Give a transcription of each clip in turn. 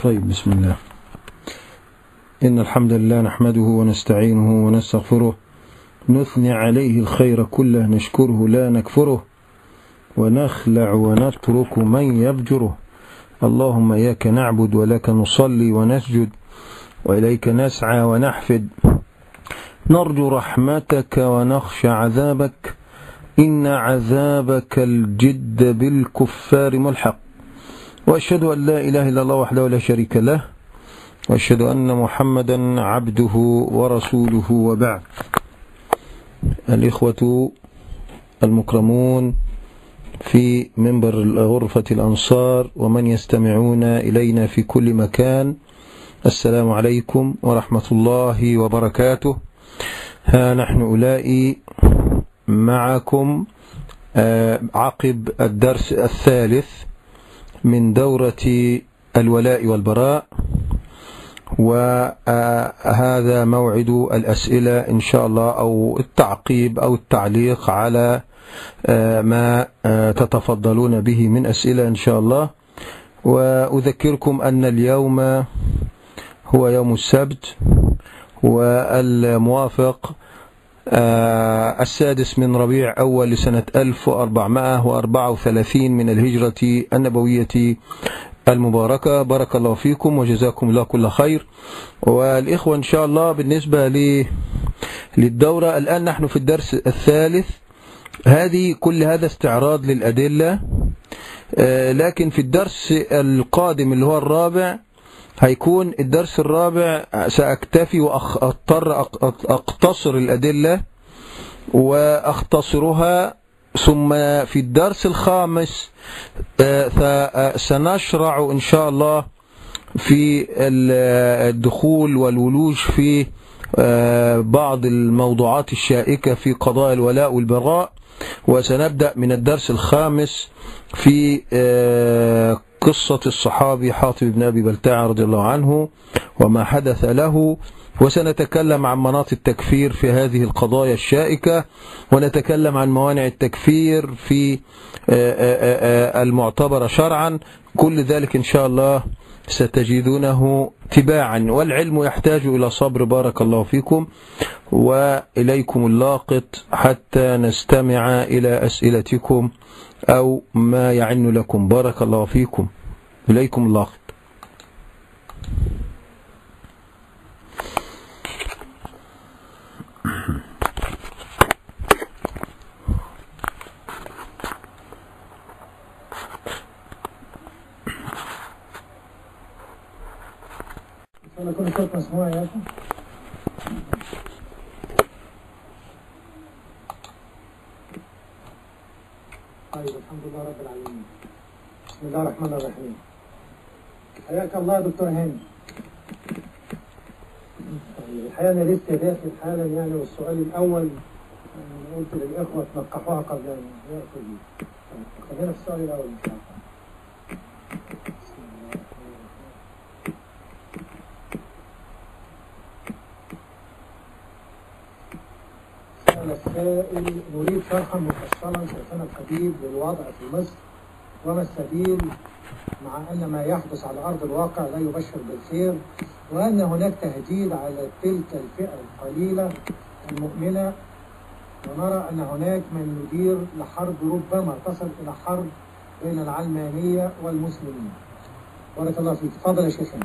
طيب، بسم الله. إن الحمد لله نحمده ونستعينه ونستغفره، نثني عليه الخير كله، نشكره لا نكفره، ونخلع ونترك من يبجره. اللهم إياك نعبد ولك نصلي ونسجد، وإليك نسعى ونحفد، نرجو رحمتك ونخشى عذابك، إن عذابك الجد بالكفار ملحق. وأشهد أن لا إله إلا الله وحده لا شريك له، وأشهد أن محمدا عبده ورسوله، وبعد. الإخوة المكرمون في منبر غرفة الأنصار ومن يستمعون إلينا في كل مكان، السلام عليكم ورحمة الله وبركاته. ها نحن أولئي معكم عقب الدرس الثالث من دورة الولاء والبراء، وهذا موعد الأسئلة إن شاء الله، أو التعقيب أو التعليق على ما تتفضلون به من أسئلة إن شاء الله. وأذكركم أن اليوم هو يوم السبت، والموافق 6 من ربيع أول لسنة 1434 من الهجرة النبوية المباركة. بارك الله فيكم وجزاكم الله كل خير. والإخوة إن شاء الله بالنسبة للدورة الآن نحن في الدرس الثالث، كل هذا استعراض للأدلة، لكن في الدرس القادم اللي هو الرابع هيكون الدرس الرابع سأكتفي وأضطر أقتصر الأدلة وأختصرها، ثم في الدرس الخامس سنشرع إن شاء الله في الدخول والولوج في بعض الموضوعات الشائكة في قضايا الولاء والبراء. وسنبدأ من الدرس الخامس في قصة الصحابي حاطب بن أبي بلتعة رضي الله عنه وما حدث له، وسنتكلم عن مناط التكفير في هذه القضايا الشائكة، ونتكلم عن موانع التكفير في المعتبرة شرعا. كل ذلك إن شاء الله ستجدونه تباعا، والعلم يحتاج إلى صبر. بارك الله فيكم، وإليكم اللاقط حتى نستمع إلى أسئلتكم أو ما يعن لكم. بارك الله فيكم، إليكم اللاقط. كل صوت مسموع يا أخي. طيب، الحمد لله رب العالمين. بسم الله الرحمن الرحيم. حياك الله يا دكتور هاني. طيب، الحقيقة أنا لسه داخل حالا يعني، والسؤال الأول قلت للإخوة تلقحوها قبل أن يأخذ بي. خلينا في السؤال الأول إن شاء الله. السائل: نريد شرحا مفصلا شيخنا الحبيب للوضع في مصر، وما السبيل مع أن ما يحدث على أرض الواقع لا يبشر بالخير، وأن هناك تهديد على تلك الفئة القليلة المؤمنة، ونرى أن هناك من يدير لحرب ربما تصل إلى حرب بين العلمانية والمسلمين. بارك الله فيك. تفضل يا شيخنا.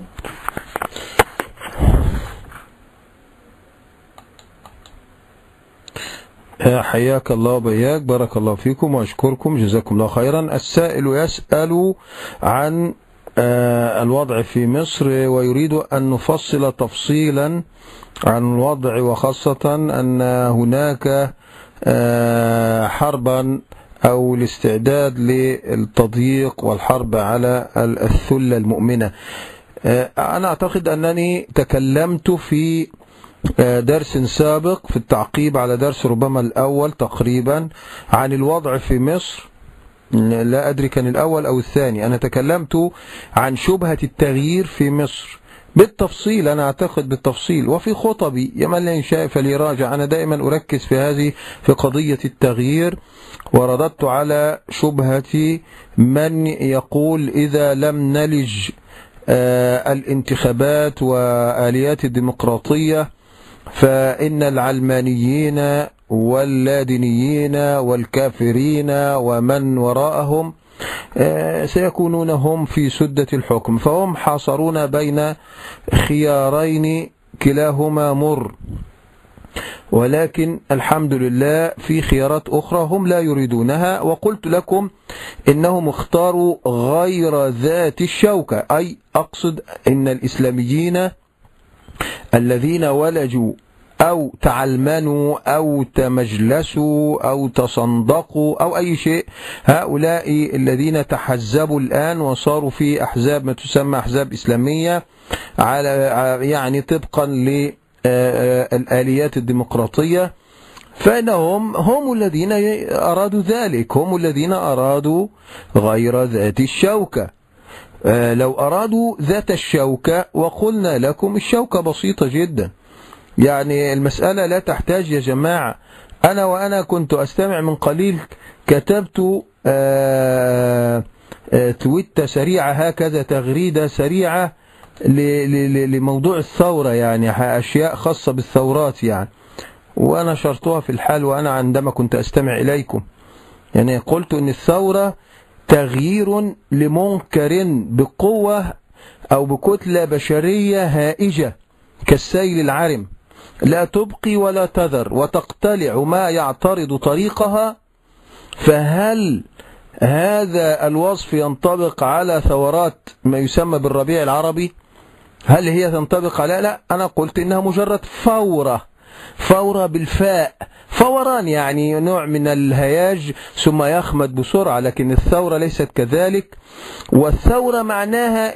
حياك الله وبياك، بارك الله فيكم وأشكركم، جزاكم الله خيرا. السائل يسأل عن الوضع في مصر، ويريد أن نفصل تفصيلا عن الوضع، وخاصة أن هناك حربا أو الاستعداد للتضييق والحرب على الثلة المؤمنة. أنا أعتقد أنني تكلمت في درس سابق في التعقيب على درس ربما الأول تقريبا عن الوضع في مصر، لا أدري كان الأول أو الثاني. أنا تكلمت عن شبهة التغيير في مصر بالتفصيل، أنا أعتقد بالتفصيل، وفي خطبي يمن لا يشاء فليراجع. أنا دائما أركز في قضية التغيير، ورددت على شبهة من يقول إذا لم نلج الانتخابات وآليات الديمقراطية، فإن العلمانيين واللادينيين والكافرين ومن وراءهم سيكونون هم في سدة الحكم، فهم حاصرون بين خيارين كلاهما مر، ولكن الحمد لله في خيارات أخرى هم لا يريدونها. وقلت لكم إنهم اختاروا غير ذات الشوكة، أي أقصد إن الإسلاميين الذين ولجوا أو تعلمنوا أو تمجلسوا أو تصندقوا أو أي شيء، هؤلاء الذين تحزبوا الآن وصاروا في أحزاب ما تسمى أحزاب إسلامية على يعني طبقا للآليات الديمقراطية، فإنهم هم الذين أرادوا ذلك، هم الذين أرادوا غير ذات الشوكة. لو أرادوا ذات الشوكة وقلنا لكم الشوكة بسيطة جدا، يعني المسألة لا تحتاج يا جماعة. أنا كنت أستمع من قليل، كتبت تويتة سريعة هكذا، تغريدة سريعة لموضوع الثورة، يعني أشياء خاصة بالثورات يعني، وأنا شرطها في الحال وأنا عندما كنت أستمع إليكم، يعني قلت أن الثورة تغيير لمنكر بقوة أو بكتلة بشرية هائجة كالسيل العرم، لا تبقي ولا تذر وتقتلع ما يعترض طريقها. فهل هذا الوصف ينطبق على ثورات ما يسمى بالربيع العربي؟ هل هي تنطبق على؟ لا، أنا قلت إنها مجرد فورة بالفاء، فوران يعني نوع من الهياج ثم يخمد بسرعة، لكن الثورة ليست كذلك. والثورة معناها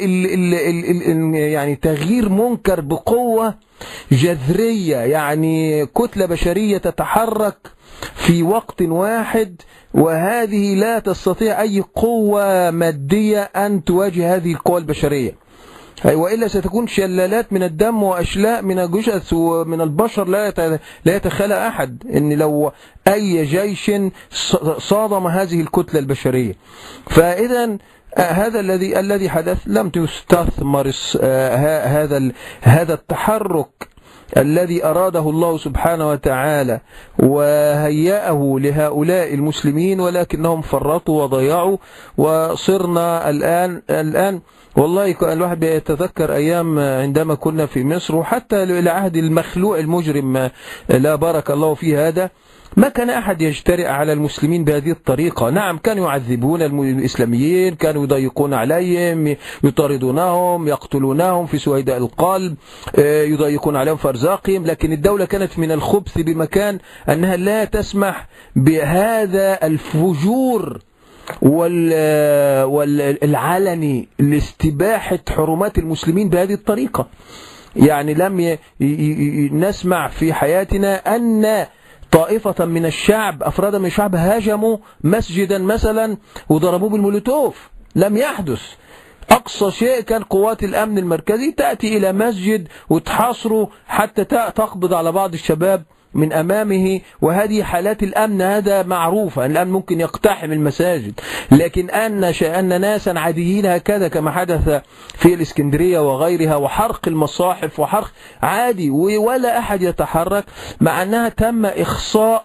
يعني تغيير منكر بقوة جذرية، يعني كتلة بشرية تتحرك في وقت واحد، وهذه لا تستطيع أي قوة مادية أن تواجه هذه القوى البشرية، وإلا ستكون شلالات من الدم وأشلاء من الجثث ومن البشر لا يتخيل أحد إن لو أي جيش صادم هذه الكتلة البشرية. فإذا هذا الذي حدث لم تستثمر هذا التحرك الذي أراده الله سبحانه وتعالى وهيأه لهؤلاء المسلمين، ولكنهم فرطوا وضيعوا، وصرنا الآن والله الواحد يتذكر أيام عندما كنا في مصر، وحتى لعهد المخلوع المجرم لا بارك الله فيه هذا، ما كان أحد يجترئ على المسلمين بهذه الطريقة. نعم، كانوا يعذبون الإسلاميين، كانوا يضيقون عليهم، يطاردونهم، يقتلونهم في سويداء القلب، يضيقون عليهم في أرزاقهم، لكن الدولة كانت من الخبث بمكان أنها لا تسمح بهذا الفجور والعلني لاستباحة حرمات المسلمين بهذه الطريقة. يعني لم نسمع في حياتنا أن طائفة من الشعب، أفراد من الشعب هاجموا مسجدا مثلا وضربوه بالمولوتوف، لم يحدث. أقصى شيء كان قوات الأمن المركزي تأتي إلى مسجد وتحاصره حتى تقبض على بعض الشباب من أمامه، وهذه حالات الأمن هذا معروفة، الآن ممكن يقتحم المساجد، لكن أن ناسا عاديين هكذا كما حدث في الإسكندرية وغيرها، وحرق المصاحف وحرق عادي ولا أحد يتحرك، مع أنها تم إخصاء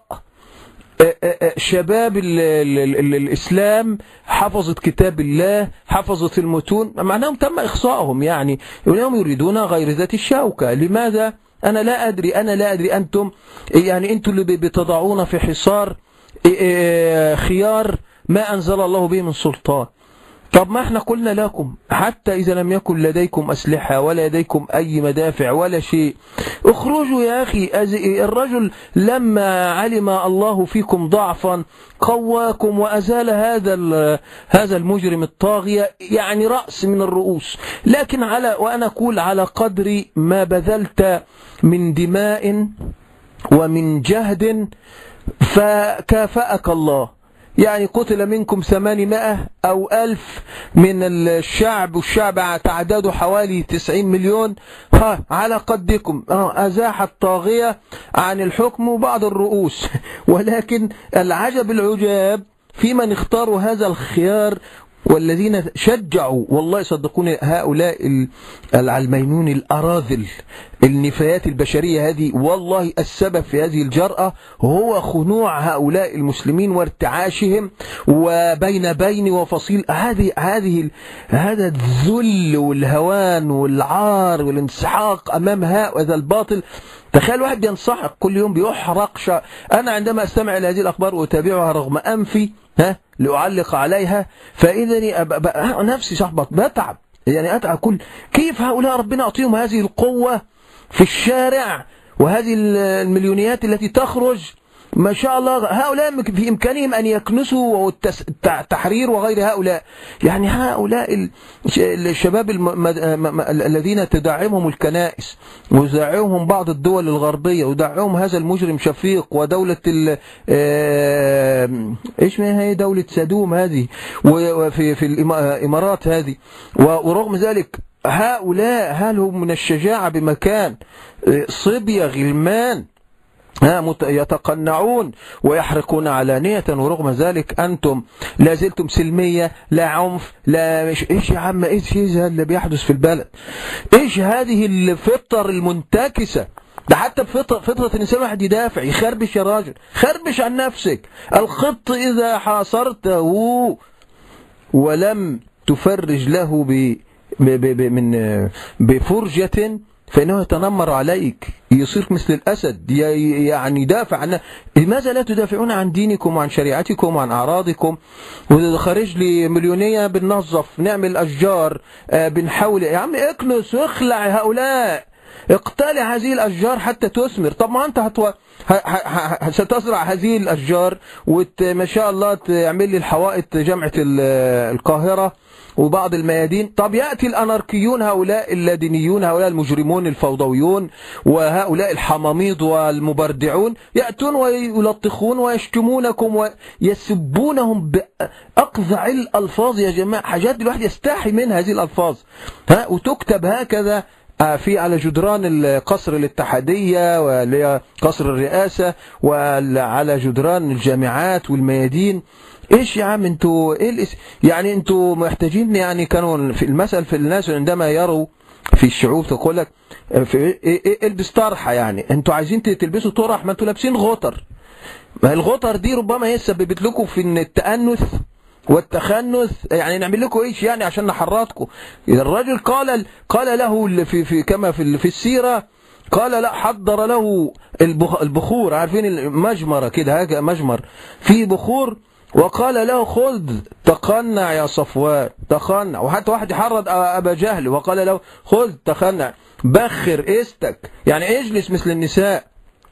شباب الإسلام، حفظت كتاب الله، حفظت المتون، مع أنهم تم إخصائهم، يعني اليوم يريدون غير ذات الشوكة. لماذا؟ أنا لا أدري أنتم اللي بتضعون في حصار خيار ما أنزل الله به من سلطان. طب ما احنا قلنا لكم حتى إذا لم يكن لديكم أسلحة ولا لديكم أي مدافع ولا شيء، اخرجوا يا أخي. الرجل لما علم الله فيكم ضعفا قواكم وأزال هذا المجرم الطاغية، يعني رأس من الرؤوس. لكن وأنا أقول على قدر ما بذلت من دماء ومن جهد فكافأك الله. يعني قتل منكم 800 أو 1000 من الشعب، والشعب تعداده حوالي 90 مليون، على قدكم أزاح الطاغية عن الحكم وبعض الرؤوس. ولكن العجب العجاب في من اختاروا هذا الخيار والذين شجعوا، والله صدقوني هؤلاء العلمينون الأراذل النفايات البشرية هذه، والله السبب في هذه الجرأة هو خنوع هؤلاء المسلمين وارتعاشهم وبين وفصيل هذا الذل والهوان والعار والانسحاق أمام هذا الباطل. تخيل واحد بينسحق كل يوم بيحرق أنا عندما أستمع إلى هذه الأخبار وأتابعها رغم أنفي لأعلق عليها، فإذني نفسي شحبط بتعب، يعني أتعب. كيف هؤلاء ربنا أعطيهم هذه القوة في الشارع وهذه المليونيات التي تخرج ما شاء الله. هؤلاء في إمكانهم أن يكنسوا والتحرير وغير هؤلاء، يعني هؤلاء الشباب الذين تدعمهم الكنائس وتدعمهم بعض الدول الغربية ودعمهم هذا المجرم شفيق ودولة إيش ما هي دولة سدوم هذه وفي الإمارات هذه، ورغم ذلك هؤلاء هل هم من الشجاعة بمكان؟ صبية غلمان يتقنعون ويحرقون علانية، ورغم ذلك أنتم لا زلتم سلمية، لا عنف، لا إيش يا عم، إيش هذا اللي بيحدث في البلد؟ إيش هذه الفطر المنتكسة؟ ده حتى بفطرة الإنسان واحد يدافع يخربش، يا راجل خربش عن نفسك. الخط إذا حاصرته ولم تفرج له بفرجة فإنه يتنمر عليك، يصير مثل الأسد، يعني يدافع عنه. لماذا لا تدافعون عن دينكم وعن شريعتكم وعن أعراضكم؟ وخارج لي مليونية بننظف، نعمل أشجار، بنحاول. يا عم اكنس واخلع هؤلاء، اقتلع هذه الأشجار حتى تثمر. طب ما أنت ستزرع هذه الأشجار وما شاء الله تعمل لي الحوائط جامعة القاهرة وبعض الميادين. طب يأتي الأناركيون هؤلاء اللادينيون، هؤلاء المجرمون الفوضويون وهؤلاء الحماميض والمبردعون، يأتون ويلطخون ويشتمونكم ويسبونهم بأقذع الألفاظ. يا جماعة حاجات الواحد يستحي من هذه الألفاظ، وتكتب هكذا على جدران قصر الاتحادية وقصر الرئاسة وعلى جدران الجامعات والميادين. ايش يا عم انتوا يعني انتوا محتاجين، يعني كانوا في المثل في الناس عندما يروا في الشعوب تقول لك البس طرحه، يعني انتوا عايزين تلبسوا طرح، ما انتوا لابسين غطر. ما الغطر دي ربما هي سببت لكم في التأنث والتخنث، يعني نعمل لكم ايش يعني عشان نحرضكم. اذا الرجل قال له في كما في السيره، قال لا، حضر له البخور، عارفين المجمره كده، هكذا مجمر في بخور، وقال له خذ تقنع يا صفوان، تقنع. وحتى واحد يحرض أبا جهل وقال له خذ تقنع، بخر استك، يعني اجلس مثل النساء.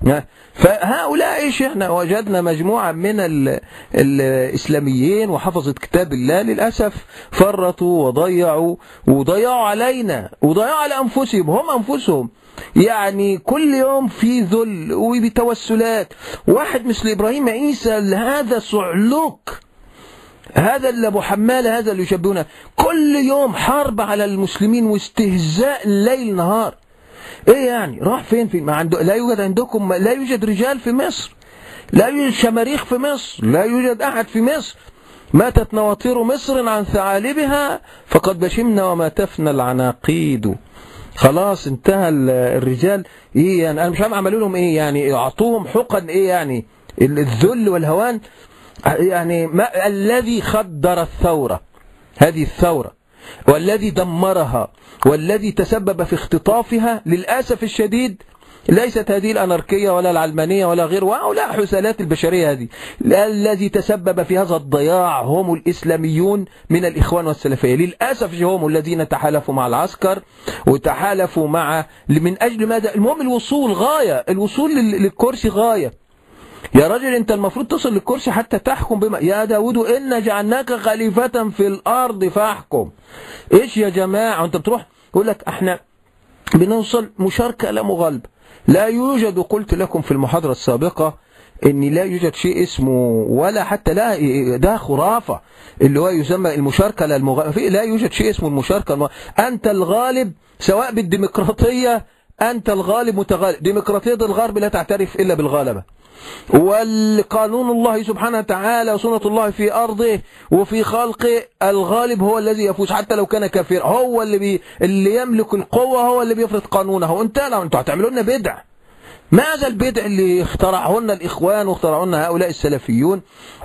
فهؤلاء ايش، احنا وجدنا مجموعة من الإسلاميين وحفظة كتاب الله للأسف فرطوا وضيعوا علينا وضيعوا على أنفسهم، هم أنفسهم يعني كل يوم في ذل وبتوسلات. واحد مثل إبراهيم عيسى، هذا صعلوك، هذا اللي أبو حمالة، هذا اللي يشبهونه، كل يوم حرب على المسلمين واستهزاء الليل نهار. ايه يعني راح فين؟ ما عنده، لا يوجد عندكم، لا يوجد رجال في مصر، لا يوجد شماريخ في مصر، لا يوجد أحد في مصر. ماتت نواطير مصر عن ثعالبها فقد بشمنا وما تفنى العناقيد. خلاص انتهى الرجال. ايه يعني انا مش عارف عملوا لهم ايه، يعني اعطوهم حقن ايه، يعني الذل والهوان. يعني ما الذي خدر الثورة، هذه الثورة، والذي دمرها والذي تسبب في اختطافها للأسف الشديد ليست هذه الأناركية ولا العلمانية ولا غير ولا حسالات البشرية هذه. الذي تسبب في هذا الضياع هم الإسلاميون من الإخوان والسلفية. للأسف هم الذين تحالفوا مع العسكر وتحالفوا من أجل ماذا؟ المهم الوصول، غاية الوصول للكرسي غاية. يا راجل انت المفروض تصل للكرسي حتى تحكم بما يا داود إن جعلناك خليفة في الأرض فاحكم. ايش يا جماعة؟ انت بتروح يقول لك احنا بنوصل مشاركة لا مغالبة. لا يوجد، قلت لكم في المحاضرة السابقة ان لا يوجد شيء اسمه ولا حتى لا، ده خرافة اللي هو يسمى المشاركة لا المغالبة. لا يوجد شيء اسمه المشاركة انت الغالب سواء بالديمقراطية، انت الغالب متغالب. ديمقراطية الغرب لا تعترف الا بالغالبة، والقانون الله سبحانه وتعالى وسنة الله في أرضه وفي خلقه، الغالب هو الذي يفوز حتى لو كان كافر. هو اللي يملك القوة، هو اللي بيفرض قانونه. انتوا هتعملوا لنا بدع. ماذا البدع اللي اخترعه لنا الإخوان واخترعه لنا هؤلاء السلفيون؟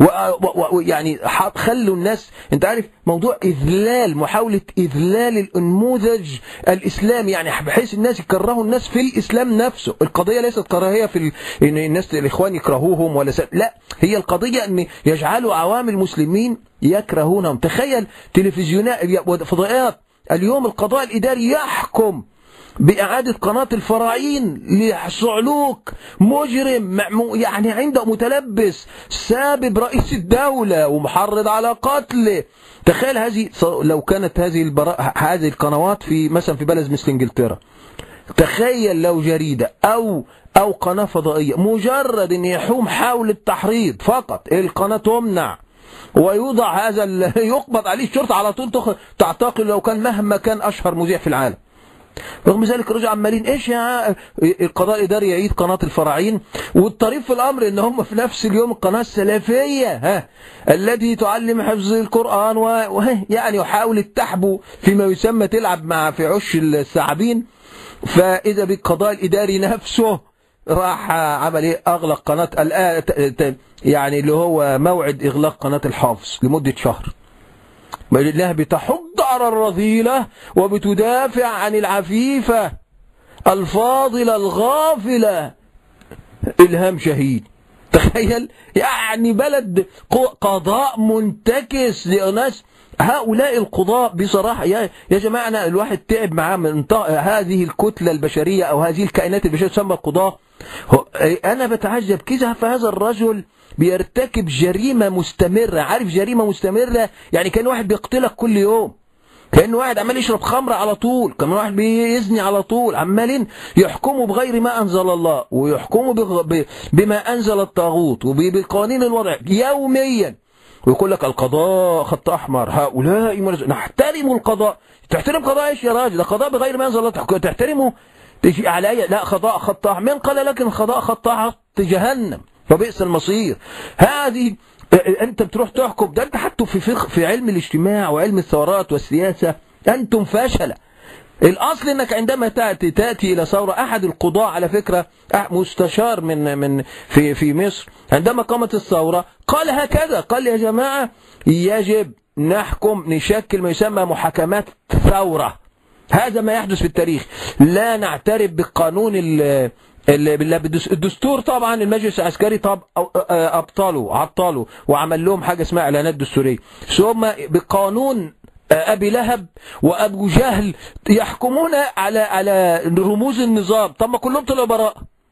ويعني خلوا الناس، انت عارف موضوع محاولة إذلال النموذج الإسلامي، يعني بحيث الناس يكرهوا الناس في الإسلام نفسه. القضية ليست كراهية في ان الناس الإخوان يكرهوهم ولا لا، هي القضية ان يجعلوا عوام المسلمين يكرهونهم. تخيل تلفزيونات وفضائيات اليوم القضاء الإداري يحكم بإعادة قناة الفراعين لصعلوك مجرم، يعني عنده متلبس سابب رئيس الدولة ومحرض على قتله. تخيل هذه لو كانت هذه القنوات في مثلا في بلد مثل انجلترا، تخيل لو جريدة أو قناة فضائية مجرد أن يحوم حول التحريض فقط القناة تمنع ويوضع يقبض عليه الشرطة على طول تعتقل لو كان مهما كان أشهر مذيع في العالم. رغم ذلك رجع عمالين ايش يا القضاء الاداري يعيد قناه الفراعين. والطريف في الامر ان هم في نفس اليوم القناه السلفيه التي تعلم حفظ القران ويعني يحاول التحبو فيما يسمى تلعب في عش الثعابين. فاذا بالقضاء الاداري نفسه راح عمل ايه؟ اغلق قناه يعني اللي هو موعد اغلاق قناه الحافظ لمده شهر. لأنها بتحض على الرذيلة وبتدافع عن العفيفة الفاضلة الغافلة. إلهام شهيد. تخيل يعني بلد قضاء منتكس لناس. هؤلاء القضاء بصراحة يا جماعة أنا الواحد تعب معاه من هذه الكتلة البشرية أو هذه الكائنات البشرية تسمى القضاء. أنا بتعجب كيف هذا الرجل بيرتكب جريمة مستمرة. عارف جريمة مستمرة يعني كان واحد بيقتلك كل يوم، كأن واحد عمال يشرب خمر على طول، كان واحد بيزني على طول، عمالين يحكموا بغير ما أنزل الله ويحكموا بما أنزل الطاغوت وبالقوانين الوضع يوميا. ويقول لك القضاء خط أحمر، هؤلاء نحترم القضاء. تحترم قضاء ايش يا راجل؟ القضاء بغير ما أنزل الله تحترمه؟ تجي علي لا قضاء خط أحمر. من قال لك القضاء خط جهنم فبئس المصير. هذه انت بتروح تحكم، ده انت حتى في علم الاجتماع وعلم الثورات والسياسة انتم فاشلة. الاصل انك عندما تأتي الى ثورة، احد القضاة على فكرة مستشار من في مصر عندما قامت الثورة قال هكذا، قال يا جماعة يجب نحكم نشكل ما يسمى محاكمات ثورة. هذا ما يحدث في التاريخ. لا نعترف بالقانون الدستور. طبعا المجلس العسكري عطلوا وعمل لهم حاجة اسمها اعلانات دستورية. ثم بقانون ابي لهب وابو جهل يحكمون على رموز النظام. طب ما كلهم طلعوا براء.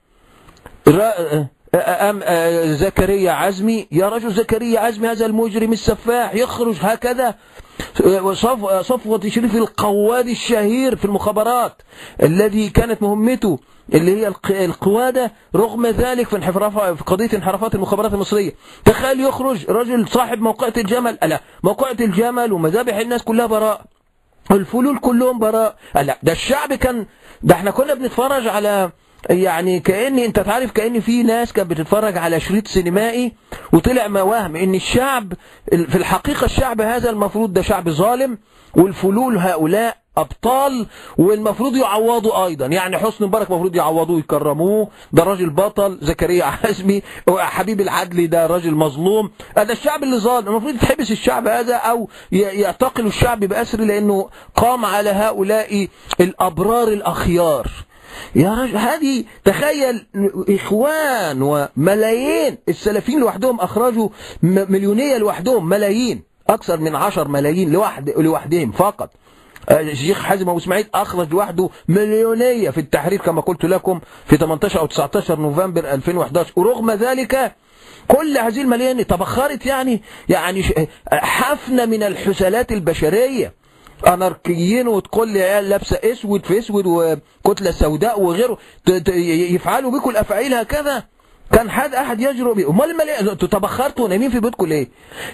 زكريا عزمي، يا رجل زكريا عزمي هذا المجرم السفاح يخرج هكذا. صفوة شريف القواد الشهير في المخابرات الذي كانت مهمته اللي هي القوادة، رغم ذلك في قضية انحرافات المخابرات المصرية. تخيل يخرج رجل صاحب موقعة الجمل، لا موقعة الجمل ومذابح الناس كلها براء، الفلول كلهم براء. لا ده الشعب ده احنا كنا بنتفرج على يعني كأني انت تعرف كأن في ناس كانت بتتفرج على شريط سينمائي وطلع وهم ان الشعب في الحقيقة الشعب هذا المفروض ده شعب ظالم، والفلول هؤلاء أبطال والمفروض يعوضوا أيضا. يعني حسني مبارك المفروض يعوضوه يكرموه، ده راجل بطل. زكريا عزمي حبيب العدلي ده راجل مظلوم. هذا الشعب اللي ظالم المفروض يتحبس الشعب هذا أو يعتقل الشعب بأسر لأنه قام على هؤلاء الأبرار الأخيار. يا رجل هذه تخيل إخوان وملايين السلفيين لوحدهم أخرجوا مليونية لوحدهم، ملايين أكثر من 10 ملايين لوحدهم فقط. الشيخ حازم أبو إسماعيل أخرج لوحده مليونية في التحرير كما قلت لكم في 18 أو 19 نوفمبر 2011. ورغم ذلك كل هذه الملايين تبخرت يعني حفنة من الحسلات البشرية. أناركيين وتقول لي عيال لابسة اسود في اسود وكتلة سوداء وغيره يفعلوا بكم الأفعال هكذا. كان أحد يجرؤ بيه. امال انتوا تبخرتوا ونايمين في بيتكم ليه؟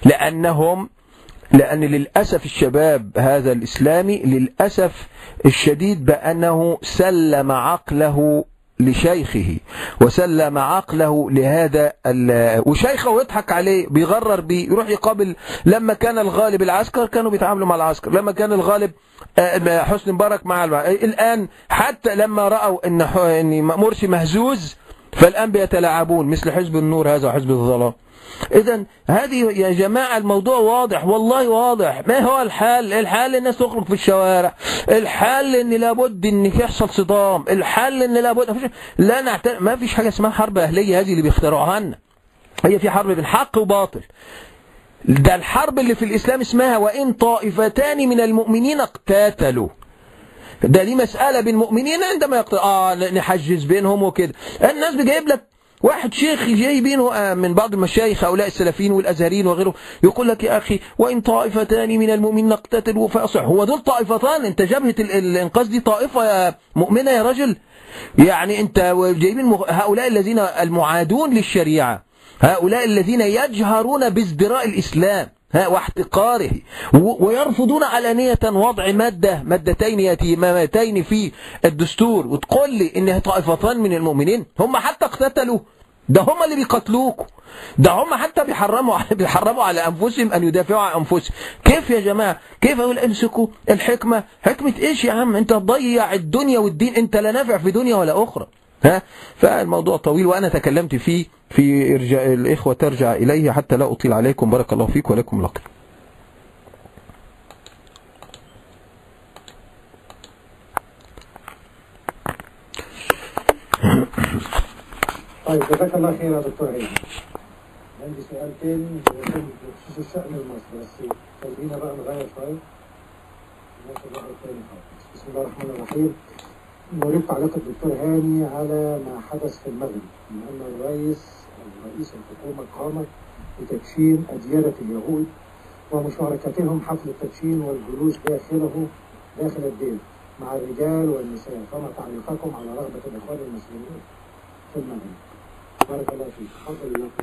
لأن للأسف الشباب هذا الإسلامي للأسف الشديد بأنه سلم عقله لشيخه وسلم عقله لهذا وشيخه يضحك عليه بيغرر بيه، يروح يقابل. لما كان الغالب العسكر كانوا بيتعاملوا مع العسكر، لما كان الغالب حسني مبارك مع الآن حتى لما رأوا ان مرسي مهزوز فالآن بيتلاعبون مثل حزب النور هذا وحزب الظلام. إذن هذه يا جماعة الموضوع واضح، والله واضح. ما هو الحل؟ الحل الناس تخرج في الشوارع، الحل ان لابد ان يحصل صدام، الحل ان لابد ما فيش حاجة اسمها حرب أهلية هذه اللي بيخترعوها لنا. هي في حرب بين حق وباطل. ده الحرب اللي في الإسلام اسمها وإن طائفتان من المؤمنين اقتتلوا. ده ليه مسألة بين المؤمنين عندما نحجز بينهم وكده. الناس بيجيب لك واحد شيخ جايبينه من بعض المشايخ هؤلاء السلفيين والأزهريين وغيره، يقول لك يا أخي وإن طائفتان من المؤمنين اقتتلوا فأصلحوا. هو دول طائفتان؟ أنت جبهة الإنقاذ دي طائفة مؤمنة يا رجل؟ يعني أنت جايبين هؤلاء الذين المعادون للشريعة، هؤلاء الذين يجهرون بازدراء الإسلام واحتقاره ويرفضون علانية وضع مادتين يتيمتين في الدستور، وتقول لي إنها طائفتان من المؤمنين؟ هم حتى اقتتلوا، ده هم اللي بيقتلوكوا، ده هم حتى بيحرموا على أنفسهم أن يدافعوا عن أنفسهم. كيف يا جماعة؟ كيف أقول امسكوا الحكمة؟ حكمة إيش يا عم؟ أنت تضيع الدنيا والدين، أنت لا نافع في دنيا ولا أخرى. فالموضوع طويل وأنا تكلمت فيه في إرجاء الإخوة ترجع إليه حتى لا أطيل عليكم. بارك الله فيك ولكم لقب. طيب جزاك الله خير يا دكتور عيد. عندي سؤال تاني بخصوص الشأن المصري، بس خلينا بقى نغير شوية. بسم الله الرحمن الرحيم. نريد تعليق الدكتور هاني على ما حدث في المغرب من أن رئيس الحكومة قام بتدشين أديرة اليهود ومشاركتهم حفل التدشين والجلوس داخل الدير مع الرجال والنساء، فما تعليقكم على رغبة الإخوان المسلمين في المغرب؟ بارك الله فيك. تفضل الله.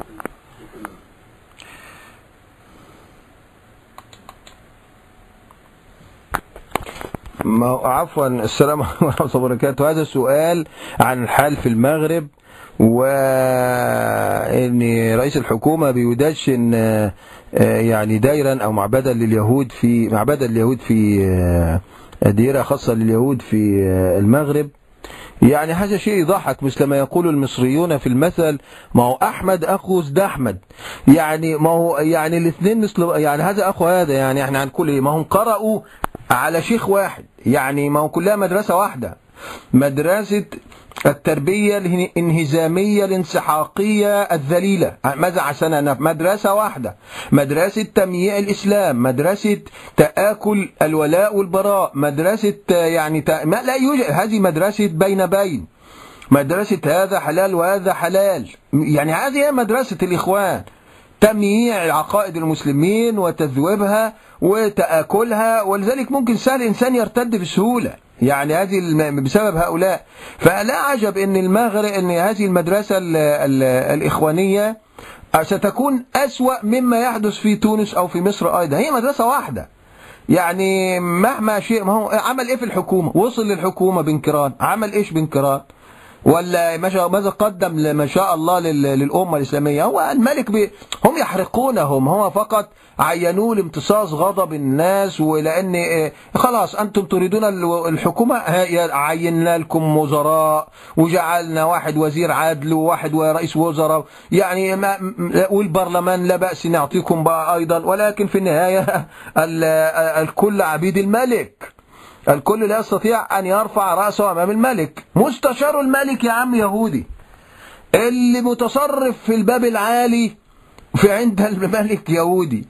عفوا، السلام عليكم ورحمة الله وبركاته. هذا سؤال عن الحال في المغرب، وإن رئيس الحكومة بيدشن يعني ديرا أو معبدا لليهود في ديرة خاصة لليهود في المغرب. يعني هذا شيء يضحك، مثل ما يقول المصريون في المثل: ما هو أحمد أخو زد أحمد. يعني ما هو يعني الاثنين مثل، يعني هذا أخو هذا، يعني احنا عن كل ما هم قرأوا على شيخ واحد، يعني ما هو كلها مدرسة واحدة، مدرسة التربية الانهزامية الانسحاقية الذليلة. ماذا عشان مدرسة واحدة، مدرسة تمييع الإسلام، مدرسة تآكل الولاء والبراء، مدرسة يعني ما لا يوجد. هذه مدرسة بين مدرسة هذا حلال وهذا حلال. يعني هذه مدرسة الإخوان، تمييع عقائد المسلمين وتذويبها وتآكلها، ولذلك ممكن سهل الإنسان يرتد بسهولة. يعني هذه بسبب هؤلاء. فلا عجب ان المغرب، ان هذه المدرسة الإخوانية ستكون أسوأ مما يحدث في تونس أو في مصر أيضا. هي مدرسة واحدة، يعني مهما شيء. ما هو عمل إيه في الحكومة؟ وصل للحكومة بانكران، عمل إيش بانكران؟ ولا ماذا قدم ما شاء الله للأمة الإسلامية؟ هو الملك هم يحرقونهم، هو فقط عينوه لامتصاص غضب الناس، ولأن خلاص أنتم تريدون الحكومة، عيننا لكم وزراء وجعلنا واحد وزير عدل وواحد رئيس وزراء، يعني والبرلمان لا بأس نعطيكم بقى أيضا، ولكن في النهاية الكل عبيد الملك، الكل لا يستطيع أن يرفع رأسه أمام الملك. مستشار الملك يا عم يهودي، اللي متصرف في الباب العالي في عند الملك يهودي،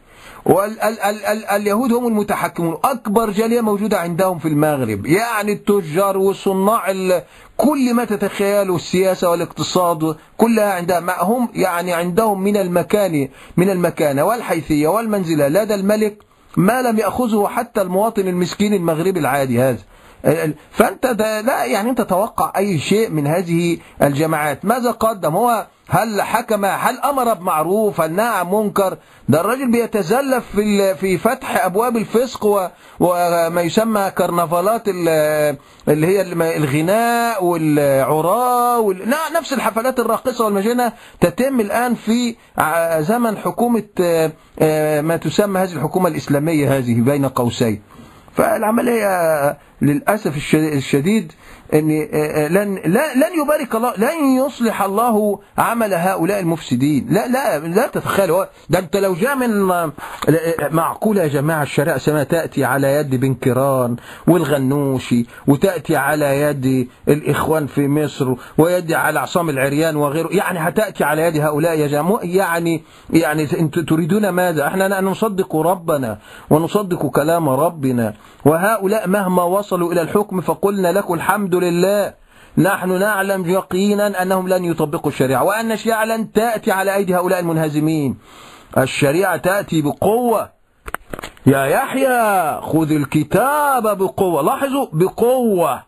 واليهود هم المتحكمون. أكبر جالية موجودة عندهم في المغرب، يعني التجار والصناع، كل ما تتخيلوا، السياسة والاقتصاد كلها عندهم، هم يعني عندهم من المكانة والحيثية والمنزلة لدى الملك ما لم يأخذه حتى المواطن المسكين المغربي العادي هذا. فأنت لا يعني أنت توقع أي شيء من هذه الجماعات. ماذا قدم هو؟ هل حكم؟ هل أمر بمعروف؟ هل نهى عن منكر؟ ده الراجل بيتزلف في فتح أبواب الفسق وما يسمى كرنفالات اللي هي الغناء والعراة نفس الحفلات الراقصة والمجنة تتم الآن في زمن حكومة ما تسمى هذه الحكومة الإسلامية هذه بين قوسين. فالعملية للأسف الشديد أن لن يبارك الله، لن يصلح الله عمل هؤلاء المفسدين. لا تتخيلوا ده. أنت لو جاء من معقولة يا جماعة الشريعة سما تأتي على يد بن كيران والغنوشي، وتأتي على يد الإخوان في مصر، ويدي على عصام العريان وغيره، يعني هتأتي على يد هؤلاء يا جماعة. يعني أنتم تريدون ماذا؟ احنا نصدق ربنا ونصدق كلام ربنا، وهؤلاء مهما وصلوا إلى الحكم فقلنا لكم الحمد لله، نحن نعلم يقينا أنهم لن يطبقوا الشريعة، وأن الشريعة لن تأتي على أيدي هؤلاء المنهزمين. الشريعة تأتي بقوة. يا يحيى خذ الكتاب بقوة، لاحظوا بقوة،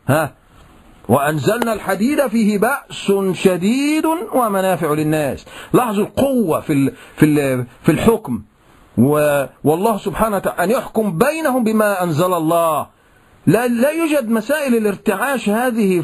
وأنزلنا الحديد فيه بأس شديد ومنافع للناس. لاحظوا القوة في الحكم، والله سبحانه وتعالى أن يحكم بينهم بما أنزل الله. لا يوجد مسائل الارتعاش هذه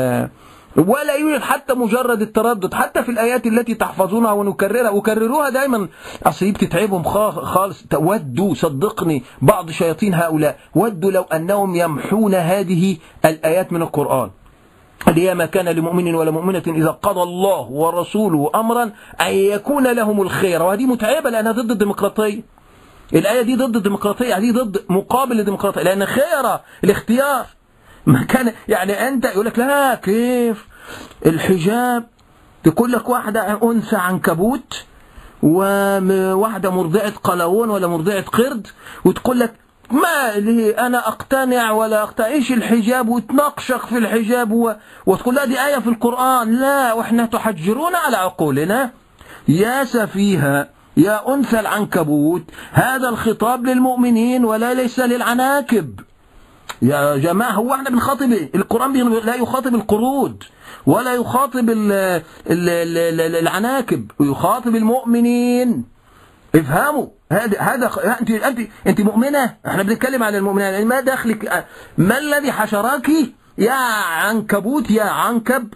ولا يوجد حتى مجرد التردد، حتى في الآيات التي تحفظونها وكرروها دائما. أصيب تتعبهم خالص. ودوا، صدقني بعض شياطين هؤلاء ودوا لو أنهم يمحون هذه الآيات من القرآن، اللي هي ما كان لمؤمن ولا مؤمنة إذا قضى الله ورسوله أمرا أن يكون لهم الخير. وهذه متعبة لأنها ضد الديمقراطية. الآية دي ضد الديمقراطية، هذه ضد مقابل الديمقراطية، لأن خير الاختيار. ما كان يعني أنت يقول لك لا كيف الحجاب، تقول لك واحدة أنثى عنكبوت وواحدة مرضعة قلاوون ولا مرضعة قرد، وتقول لك ما لي أنا أقتنع ولا أقتنع إيش الحجاب، وتناقشك في الحجاب وتقول لا دي آية في القرآن. لا، وإحنا تحجرون على عقولنا يا سفيها يا أنثى العنكبوت. هذا الخطاب للمؤمنين ولا ليس للعناكب يا جماعة. هو احنا بنخاطب القرآن لا يخاطب القرود ولا يخاطب العناكب، ويخاطب المؤمنين. افهموا هذا. انت مؤمنة، احنا بنتكلم عن المؤمنين. ما دخلك؟ ما الذي حشراك يا عنكبوت يا عنكب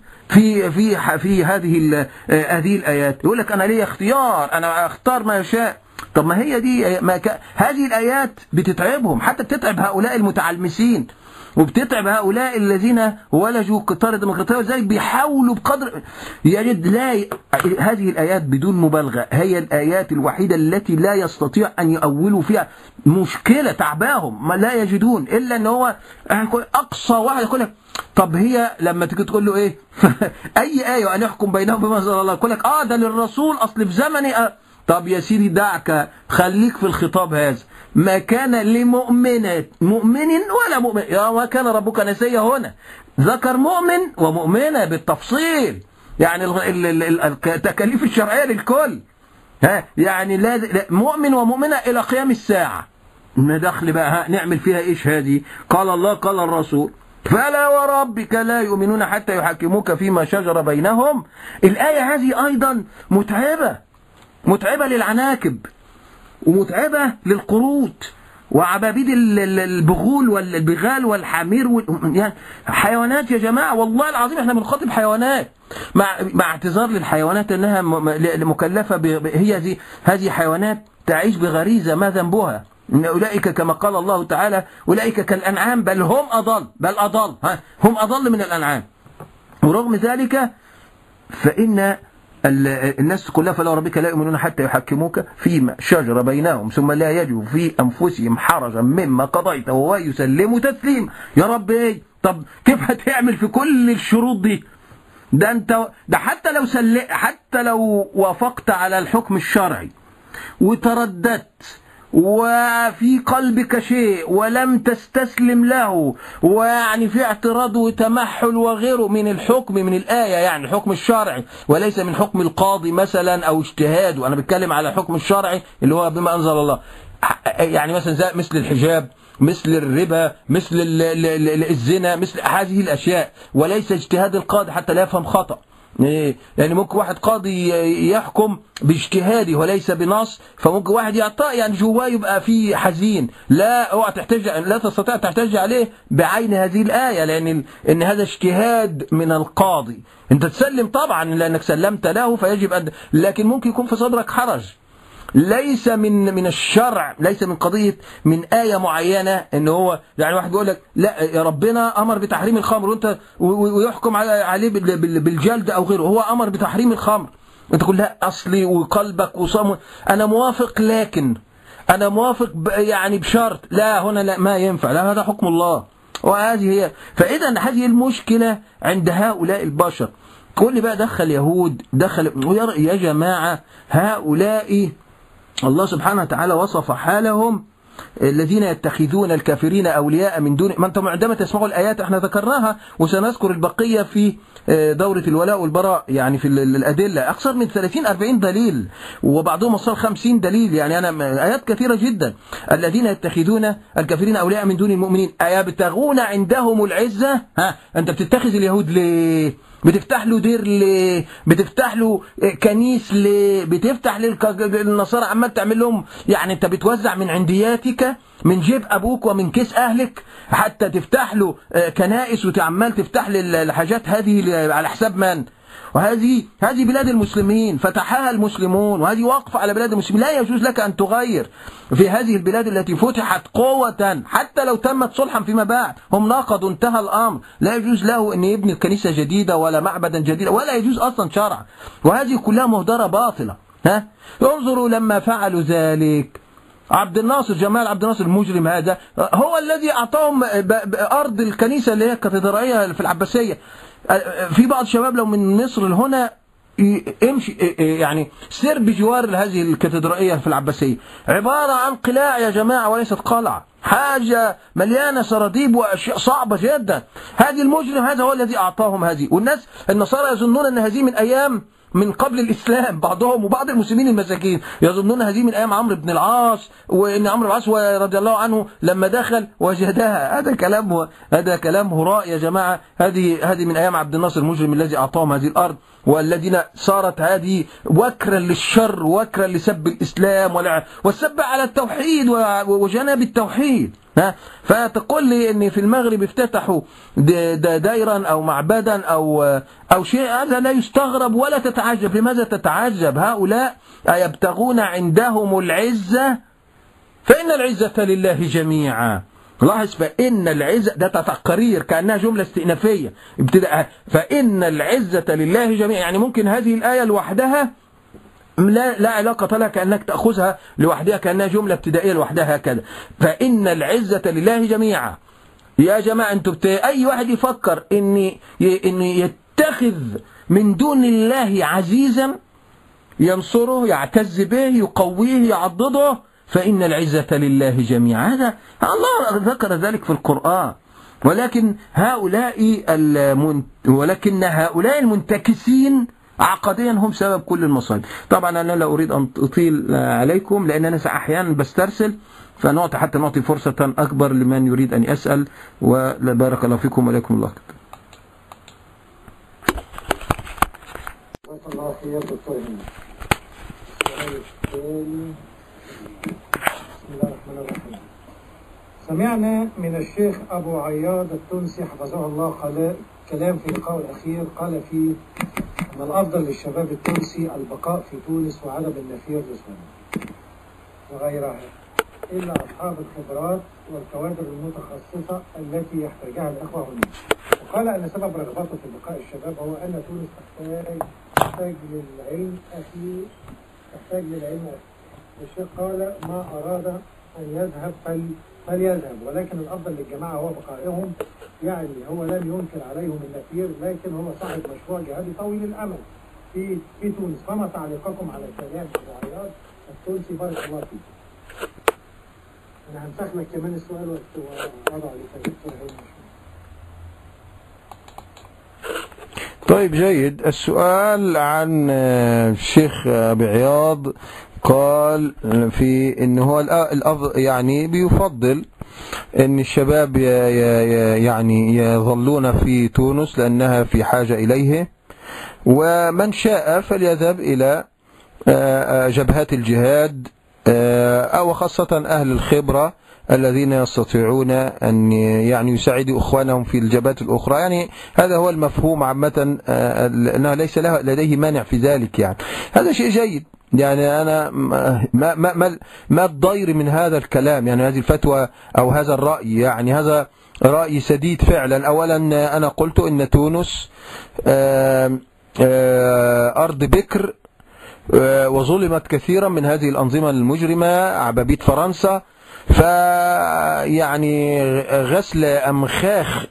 في هذه الآيات؟ يقول لك أنا لي اختيار، أنا أختار ما يشاء. طب ما هي دي هذه الآيات بتتعبهم، حتى بتتعب هؤلاء المتعلمسين، وبتتعب هؤلاء الذين ولجوا قطار الديمقراطية، وذلك بيحاولوا بقدر يجد. هذه الآيات بدون مبالغة هي الآيات الوحيدة التي لا يستطيع أن يؤولوا فيها مشكلة تعباهم، ما لا يجدون إلا أن هو أقصى واحد يقول لك طب هي لما تيجي تقول له إيه أي آية أن يحكم بينهم بما أنزل الله، يقول لك ده للرسول أصل في زمني. طب يا سيدي دعك، خليك في الخطاب هذا. ما كان لمؤمن ولا مؤمن، يا ما كان ربك نسيا. هنا ذكر مؤمن ومؤمنة بالتفصيل، يعني التكاليف الشرعية للكل. يعني لا مؤمن ومؤمنة إلى قيام الساعة. ندخل بقى نعمل فيها إيش هذه؟ قال الله قال الرسول فلا وربك لا يؤمنون حتى يحكموك فيما شجر بينهم. الآية هذه أيضا متعبة للعناكب، ومتعبة للقرود وعبابيد البغول والبغال والحمير يعني حيوانات يا جماعة. والله العظيم احنا بنخاطب حيوانات، مع اعتذار للحيوانات انها مكلفة هذه حيوانات تعيش بغريزة ما ذنبها. أولئك كما قال الله تعالى أولئك كالأنعام بل هم أضل هم أضل من الأنعام. ورغم ذلك فإن الناس كلها فلا ربك لا يؤمنون حتى يحكموك فيما شجر بينهم ثم لا يجدوا في أنفسهم حرجا مما قضيت ويسلموا تسليم. يا رب ايه؟ طب كيف هتعمل في كل الشروط دي؟ ده حتى لو وافقت على الحكم الشرعي وترددت وفي قلبك شيء ولم تستسلم له، ويعني في اعتراض وتمحل وغيره من الحكم من الآية، يعني الحكم الشرعي وليس من حكم القاضي مثلا أو اجتهاد، وأنا بتكلم على الحكم الشرعي اللي هو بما أنزل الله. يعني مثلا مثل الحجاب، مثل الربا، مثل الزنا، مثل هذه الأشياء، وليس اجتهاد القاضي حتى لا يفهم خطأ. يعني ممكن واحد قاضي يحكم باجتهاده وليس بنص، فممكن واحد يعطى يعني جواه يبقى فيه حزين، لا اوعى تحتج، لا تستطيع تحتج عليه بعين هذه الآية، لأن إن هذا اجتهاد من القاضي. أنت تسلم طبعا لأنك سلمت له فيجب أن، لكن ممكن يكون في صدرك حرج، ليس من الشرع، ليس من قضية من آية معينة. إن هو يعني واحد بيقول لك لا يا ربنا أمر بتحريم الخمر وأنت ويحكم عليه بالجلد أو غيره، هو أمر بتحريم الخمر، أنت تقول لا أصلي وقلبك وصام، أنا موافق، لكن أنا موافق يعني بشرط، لا هنا لا ما ينفع، لا هذا حكم الله. وهذه هي، فإذا هذه المشكلة عند هؤلاء البشر. كل بقى دخل يهود، دخل يا جماعة، هؤلاء الله سبحانه وتعالى وصف حالهم الذين يتخذون الكافرين أولياء من دون ما. أنتم عندما تسمعوا الآيات احنا ذكرناها وسنذكر البقية في دورة الولاء والبراء، يعني في الأدلة أكثر من 30-40 دليل، وبعضهم وصل 50 دليل، يعني أنا آيات كثيرة جدا. الذين يتخذون الكافرين أولياء من دون المؤمنين أيبتغون عندهم العزة. أنت بتتخذ اليهود ليه؟ بتفتح له دير ليه؟ بتفتح له كنيس ليه؟ بتفتح للنصارى عمال تعمل لهم، يعني انت بتوزع من عندياتك من جيب ابوك ومن كيس اهلك حتى تفتح له كنائس وتعمل تفتح للحاجات هذه على حساب من؟ وهذه بلاد المسلمين فتحها المسلمون، وهذه واقفة على بلاد المسلمين. لا يجوز لك أن تغير في هذه البلاد التي فتحت قوة حتى لو تمت صلحا فيما بعد. هم ناقضوا، انتهى الأمر، لا يجوز له أن يبني كنيسة جديدة ولا معبدا جديدا، ولا يجوز أصلا شرعا، وهذه كلها مهدرة باطلة. انظروا لما فعلوا ذلك، عبد الناصر، جمال عبد الناصر المجرم هذا هو الذي أعطاهم أرض الكنيسة اللي هي الكاتدرائية في العباسية. في بعض الشباب لو من مصر لهنا امشي، يعني سر بجوار هذه الكاتدرائية في العباسية، عبارة عن قلاع يا جماعة وليست قلعة، حاجة مليانة سراديب وأشياء صعبة جدا. هذه المجرم هذا هو الذي أعطاهم هذه، والناس النصارى يظنون أن هذه من أيام من قبل الإسلام، بعضهم وبعض المسلمين المساكين يظنون هذه من أيام عمرو بن العاص، وإن عمرو بن العاص رضي الله عنه لما دخل وجدها. هذا كلام هراء يا جماعة. هذه من أيام عبد الناصر المجرم الذي أعطاهم هذه الأرض، والذين صارت هذه وكرا للشر، وكرا لسب الإسلام والسب على التوحيد وجناب التوحيد. فتقول لي ان في المغرب افتتحوا دائرا او معبدا او شيء، هذا لا يستغرب ولا تتعجب. لماذا تتعجب؟ هؤلاء يبتغون عندهم العزة، فإن العزة لله جميعا. لاحظ، فإن العزة ده تقرير كأنها جملة استئنافية ابتداء، فإن العزة لله جميعا، يعني ممكن هذه الآية لوحدها لا علاقة لها كأنك تأخذها لوحدها كأنها جملة ابتدائية لوحدها هكذا. فإن العزة لله جميعا. يا جماعة انتوا أي واحد يفكر إن يتخذ من دون الله عزيزا ينصره، يعتز به، يقويه، يعضده، فإن العزة لله جميعا. هذا الله ذكر ذلك في القرآن. ولكن هؤلاء المنتكسين عقديا هم سبب كل المصائب. طبعا أنا لا أريد أن أطيل عليكم لأن أنا أحيانا بسترسل، فنعطي حتى نعطي فرصة أكبر لمن يريد أن يسأل. وبارك الله فيكم وليكم الله. الله خير دكتور هند. بسم الله الرحمن الرحيم. سمعنا من الشيخ أبو عياض التونسي حفظه الله كلام في لقائه الأخير قال فيه أن الأفضل للشباب التونسي البقاء في تونس وعدم النفير لسوريا وغيرها إلا أصحاب الخبرات والكوادر المتخصصة التي يحتاجها الأخوة هنا. وقال أن سبب رغبته في بقاء الشباب هو أن تونس تحتاج للعلم أخي. الشيخ قال ما أراد أن يذهب فليذهب، ولكن الأفضل للجماعة هو بقائهم. يعني هو لم ينكر عليهم النفير، لكن هو صاحب مشروع جهادي طويل الأمل في تونس. فما تعليقكم على كلام أبو عياض التونسي؟ بارك الله فيك. أنا هنسخ لك كمان السؤال وأضع لك. طيب جيد. السؤال عن الشيخ أبي عياض، قال في إن هو يعني بيفضل ان الشباب يعني يظلون في تونس لأنها في حاجة إليه، ومن شاء فليذهب إلى جبهات الجهاد، أو خاصة أهل الخبرة الذين يستطيعون أن يعني يساعدوا إخوانهم في الجبهات الأخرى. يعني هذا هو المفهوم عامة، أنه ليس لديه مانع في ذلك. يعني هذا شيء جيد. يعني أنا ما الضير من هذا الكلام؟ يعني هذه الفتوى أو هذا الرأي، يعني هذا رأي سديد فعلا. أولا أنا قلت إن تونس أرض بكر، وظلمت كثيرا من هذه الأنظمة المجرمة عبابيت فرنسا، فيعني غسل أمخاخ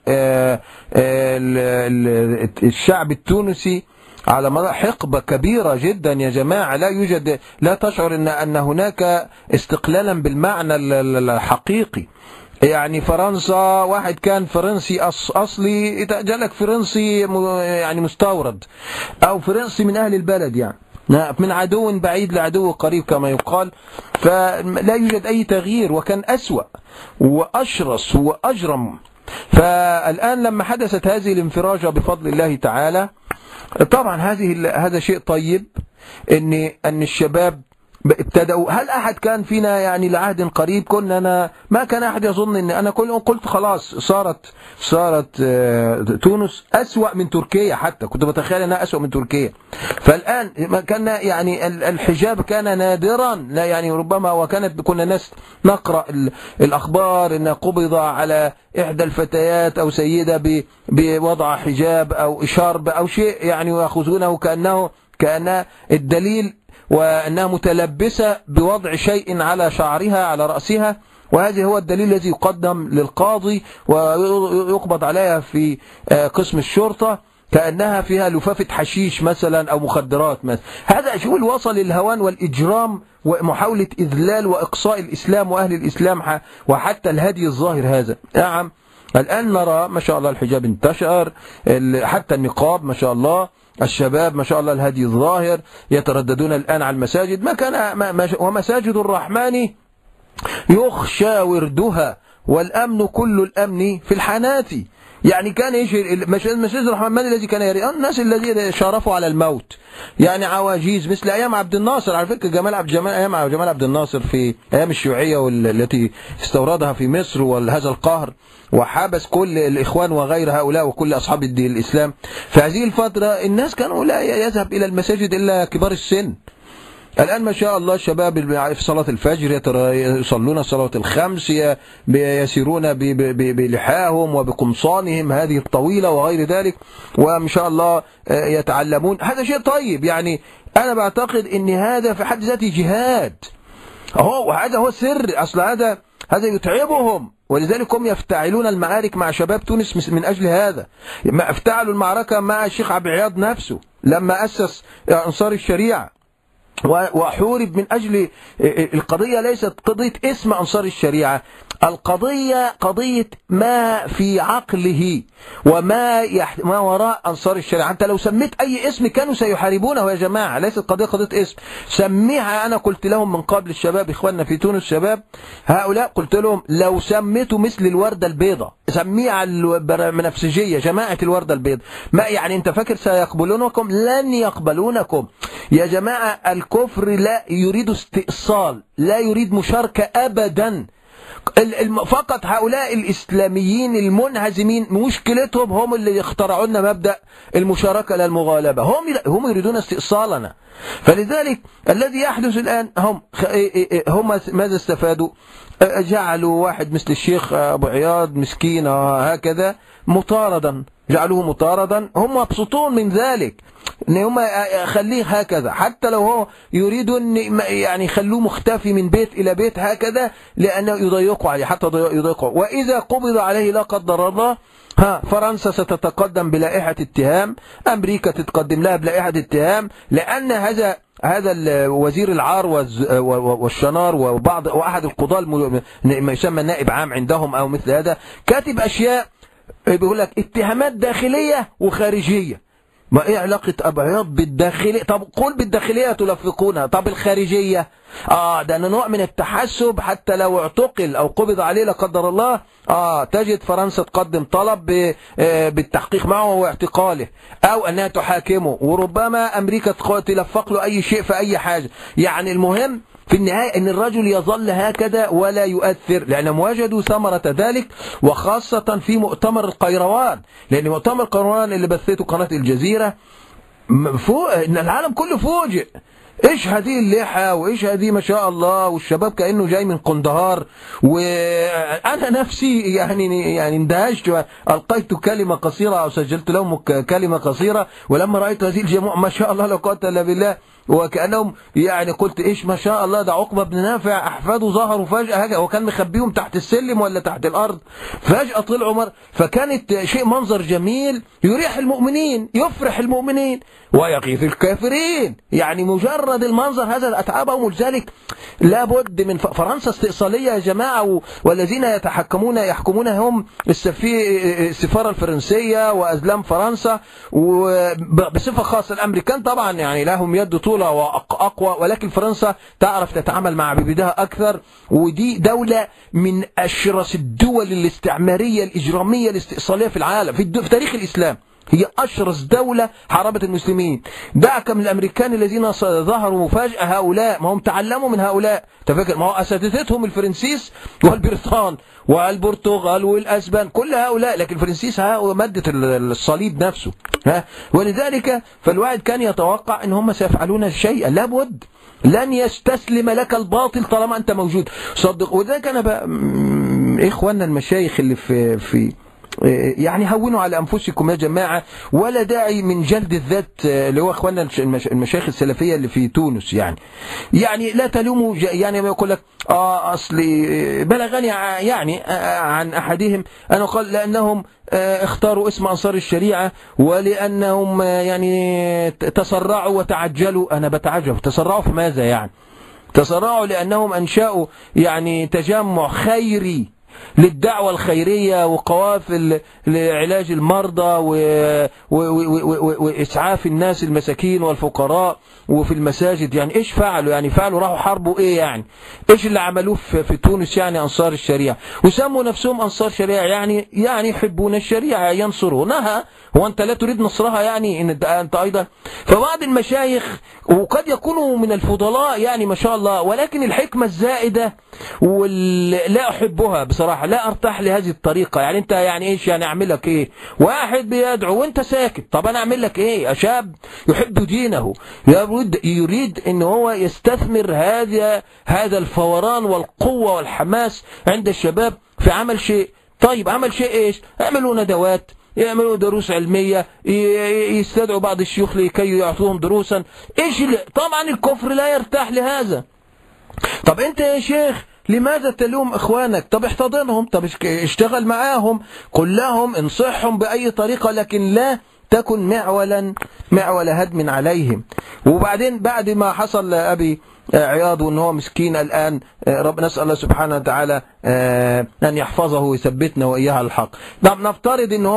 الشعب التونسي على مدى حقبة كبيرة جدا يا جماعة. لا تشعر أن هناك استقلالا بالمعنى الحقيقي. يعني فرنسا، واحد كان فرنسي أصلي جالك فرنسي يعني مستورد، أو فرنسي من أهل البلد، يعني من عدو بعيد لعدو قريب كما يقال، فلا يوجد أي تغيير، وكان أسوأ وأشرس وأجرم. فالآن لما حدثت هذه الانفراجة بفضل الله تعالى، طبعا هذا شيء طيب أن الشباب ابتدأوا. هل أحد كان فينا يعني لعهد قريب أنا ما كان أحد يظن أن أنا قلت خلاص صارت تونس أسوأ من تركيا، حتى كنت بتخيل أنها أسوأ من تركيا. فالآن كان يعني الحجاب كان نادرا، لا يعني ربما، كنا ناس نقرأ الأخبار أن قبض على إحدى الفتيات أو سيدة بوضع حجاب أو شرب أو شيء، يعني ويأخذونه كأنه الدليل، وأنها متلبسة بوضع شيء على شعرها على رأسها، وهذا هو الدليل الذي يقدم للقاضي ويقبض عليها في قسم الشرطة كأنها فيها لفافة حشيش مثلا أو مخدرات مثلا. هذا شو وصل للهوان والإجرام ومحاولة إذلال وإقصاء الإسلام وأهل الإسلام وحتى الهدي الظاهر هذا. نعم، الآن نرى ما شاء الله الحجاب انتشر، حتى النقاب ما شاء الله، الشباب ما شاء الله الهدي الظاهر يترددون الآن على المساجد. ما كان ومساجد الرحمن يخشى وردها والأمن كل الأمن في الحانات. يعني كان ايش مسجد الرحمن الذي كان يرى الناس الذين شارفوا على الموت، يعني عواجيز مثل ايام عبد الناصر. على فكره ايام جمال عبد الناصر في ايام الشيوعيه والتي استوردها في مصر وهذا القهر، وحبس كل الاخوان وغير هؤلاء وكل اصحاب الدين الاسلام. في هذه الفتره الناس كانوا لا يذهب الى المساجد الا كبار السن. الآن ما شاء الله الشباب في صلاة الفجر يصلون الصلاة الخمس، يسيرون بلحاهم وبقمصانهم هذه الطويلة وغير ذلك، وما شاء الله يتعلمون. هذا شيء طيب. يعني أنا بعتقد أن هذا في حد ذاته جهاد، وهذا هو السر. أصل هذا يتعبهم، ولذلك هم يفتعلون المعارك مع شباب تونس من أجل هذا. افتعلوا المعركة مع الشيخ عبد العياض نفسه لما أسس أنصار الشريعة، وحورب من أجل القضية. ليست قضية اسم أنصار الشريعة، القضية قضية ما في عقله وما ما وراء أنصار الشريعة. أنت لو سميت أي اسم كانوا سيحاربونه يا جماعة. ليست قضية اسم، سميها. أنا قلت لهم من قبل الشباب إخواننا في تونس شباب هؤلاء، قلت لهم لو سميتوا مثل الوردة البيضاء سميها البنفسجية، جماعة الوردة البيضاء. ما يعني أنت فاكر سيقبلونكم؟ لن يقبلونكم يا جماعة. الكفر لا يريد استئصال، لا يريد مشاركة أبدا. فقط هؤلاء الإسلاميين المنهزمين مشكلتهم هم اللي يخترعوا لنا مبدأ المشاركة للمغالبة. هم يريدون استئصالنا. فلذلك الذي يحدث الآن هم ماذا استفادوا؟ جعلوا واحد مثل الشيخ أبو عياض مسكين هكذا مطاردا، جعلوه مطاردا. هم مبسوطون من ذلك، ان هم خليه هكذا، حتى لو هو يريدون يعني يخلوه مختفي من بيت الى بيت هكذا، لانه يضيقوا عليه حتى يضيقوا. واذا قبض عليه لا قدر الله، فرنسا ستتقدم بلائحة اتهام، امريكا تتقدم لها بلائحة اتهام، لان هذا وزير العار والشنار واحد القضاة ما يسمى نائب عام عندهم او مثل هذا، كاتب اشياء بيقول لك اتهامات داخلية وخارجية. ما ايه علاقة ابو عياض بالداخلية؟ طب قول بالداخلية تلفقونها، طب الخارجية؟ ده نوع من التحسب، حتى لو اعتقل او قبض عليه لا قدر الله تجد فرنسا تقدم طلب بالتحقيق معه واعتقاله او انها تحاكمه، وربما امريكا تلفق له اي شيء في اي حاجة. يعني المهم في النهاية ان الرجل يظل هكذا ولا يؤثر، لانهم وجدوا ثمرة ذلك، وخاصة في مؤتمر القيروان، لان مؤتمر القيروان اللي بثته قناة الجزيرة ان العالم كله فوجئ، ايش هذه اللحى، وايش هذه ما شاء الله، والشباب كأنه جاي من قندهار. وانا نفسي يعني اندهشت، القيت كلمة قصيرة او سجلت لهم كلمة قصيرة، ولما رأيت هذه الجموع ما شاء الله لا قوة الا بالله، وكأنهم يعني قلت ايش ما شاء الله، ده عقبة بن نافع احفاده ظهروا فجأة، هو كان مخبيهم تحت السلم ولا تحت الارض، فجأة طلعوا فكانت شيء منظر جميل يريح المؤمنين، يفرح المؤمنين ويغيظ الكافرين. يعني مجرد المنظر هذا اتعبهم، ولذلك لابد من فرنسا استئصالية يا جماعة، والذين يحكمون هم السفارة الفرنسية وأزلام فرنسا، وبصفة خاصة الأمريكان طبعا يعني لهم يد طولة وأقوى، ولكن فرنسا تعرف تتعامل مع عبيدها أكثر، ودي دولة من أشرس الدول الاستعمارية الإجرامية الاستئصالية في العالم في تاريخ الإسلام. هي أشرس دولة حاربت المسلمين. دعك من الأمريكان الذين ظهروا مفاجأة، هؤلاء ما هم تعلموا من هؤلاء، تفكر ما هو أساتذتهم الفرنسيس والبريطان والبرتغال والأسبان، كل هؤلاء، لكن الفرنسيس مادة الصليب نفسه. ولذلك فالواحد كان يتوقع ان هم سيفعلون شيئا، لابد لن يستسلم لك الباطل طالما أنت موجود، صدق. وذلك أنا إخواننا المشايخ اللي في يعني هونوا على أنفسكم يا جماعة، ولا داعي من جلد الذات، اللي هو أخواننا المشايخ السلفية اللي في تونس، يعني لا تلوموا، يعني ما يقول لك أصلي بلغني يعني عن أحدهم أنه قال لأنهم اختاروا اسم أنصار الشريعة ولأنهم يعني تسرعوا وتعجلوا. أنا بتعجب، تسرعوا في ماذا؟ يعني تسرعوا لأنهم أنشأوا يعني تجمع خيري للدعوة الخيرية وقوافل لعلاج المرضى وإسعاف الناس المساكين والفقراء وفي المساجد. يعني إيش فعلوا؟ يعني فعلوا راحوا حاربوا إيه؟ يعني إيش اللي عملوه في تونس؟ يعني أنصار الشريعة، وسموا نفسهم أنصار شريعة، يعني يحبون الشريعة ينصرونها. هو أنت لا تريد نصرها؟ يعني إن أنت أيضا. فبعض المشايخ وقد يكونوا من الفضلاء يعني ما شاء الله، ولكن الحكمة الزائدة لا أحبها بصراحة، لا أرتاح لهذه الطريقة. يعني أنت يعني إيش؟ يعني أعمل لك إيه؟ واحد بيدعو وأنت ساكت، طب أنا أعمل لك إيه؟ شاب يحب دينه يريد إن هو يستثمر هذا الفوران والقوة والحماس عند الشباب في عمل شيء. طيب عمل شيء إيش؟ يعملوا ندوات، يعملوا دروس علمية، يستدعوا بعض الشيوخ لكي يعطوهم دروسا. إيش طبعا الكفر لا يرتاح لهذا. طب أنت يا شيخ لماذا تلوم إخوانك؟ طب احتضنهم، طب اشتغل معاهم، قل لهم انصحهم بأي طريقة، لكن لا تكن معول هدم عليهم. وبعدين بعد ما حصل لأبي عياض وأنه هو مسكين الآن، ربنا نسأل الله سبحانه وتعالى أن يحفظه ويثبتنا وإياه على الحق. نفترض أن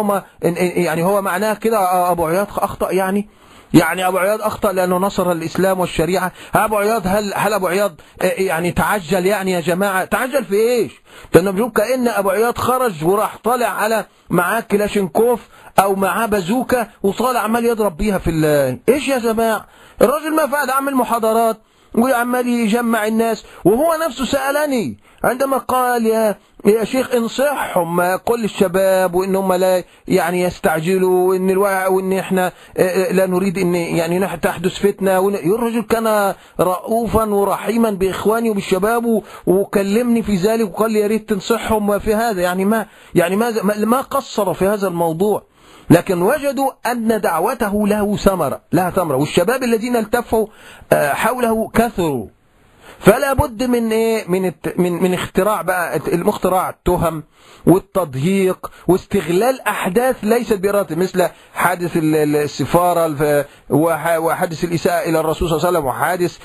هو معناه كده أبو عياض أخطأ، يعني أبو عياض أخطأ لأنه نصر الإسلام والشريعة. أبو عياض هل أبو عياض يعني تعجل؟ يعني يا جماعة تعجل في إيش؟ لأنه كأن أبو عياض خرج وراح طالع على معاه كلاشينكوف أو معاه بازوكا وطالع عمال يضرب بيها في إيش يا جماعة؟ الراجل ما فعل، عمل محاضرات وعمال يجمع الناس، وهو نفسه سألني عندما قال يا شيخ انصحهم، قل للشباب وإنهم لا يعني يستعجلوا، وإن إحنا لا نريد إن يعني تحدث فتنة. الرجل كان رؤوفا ورحيما بإخواني وبالشباب، وكلمني في ذلك وقال لي يا ريت تنصحهم في هذا. يعني ما قصر في هذا الموضوع، لكن وجدوا أن دعوته لها ثمرة، والشباب الذين التفوا حوله كثروا. فلا بد من ايه؟ من اختراع بقى، المختراع التهم والتضييق واستغلال احداث ليست بإرادة، مثل حادث السفارة وحادث الإساءة إلى الرسول صلى الله عليه وسلم، وحادث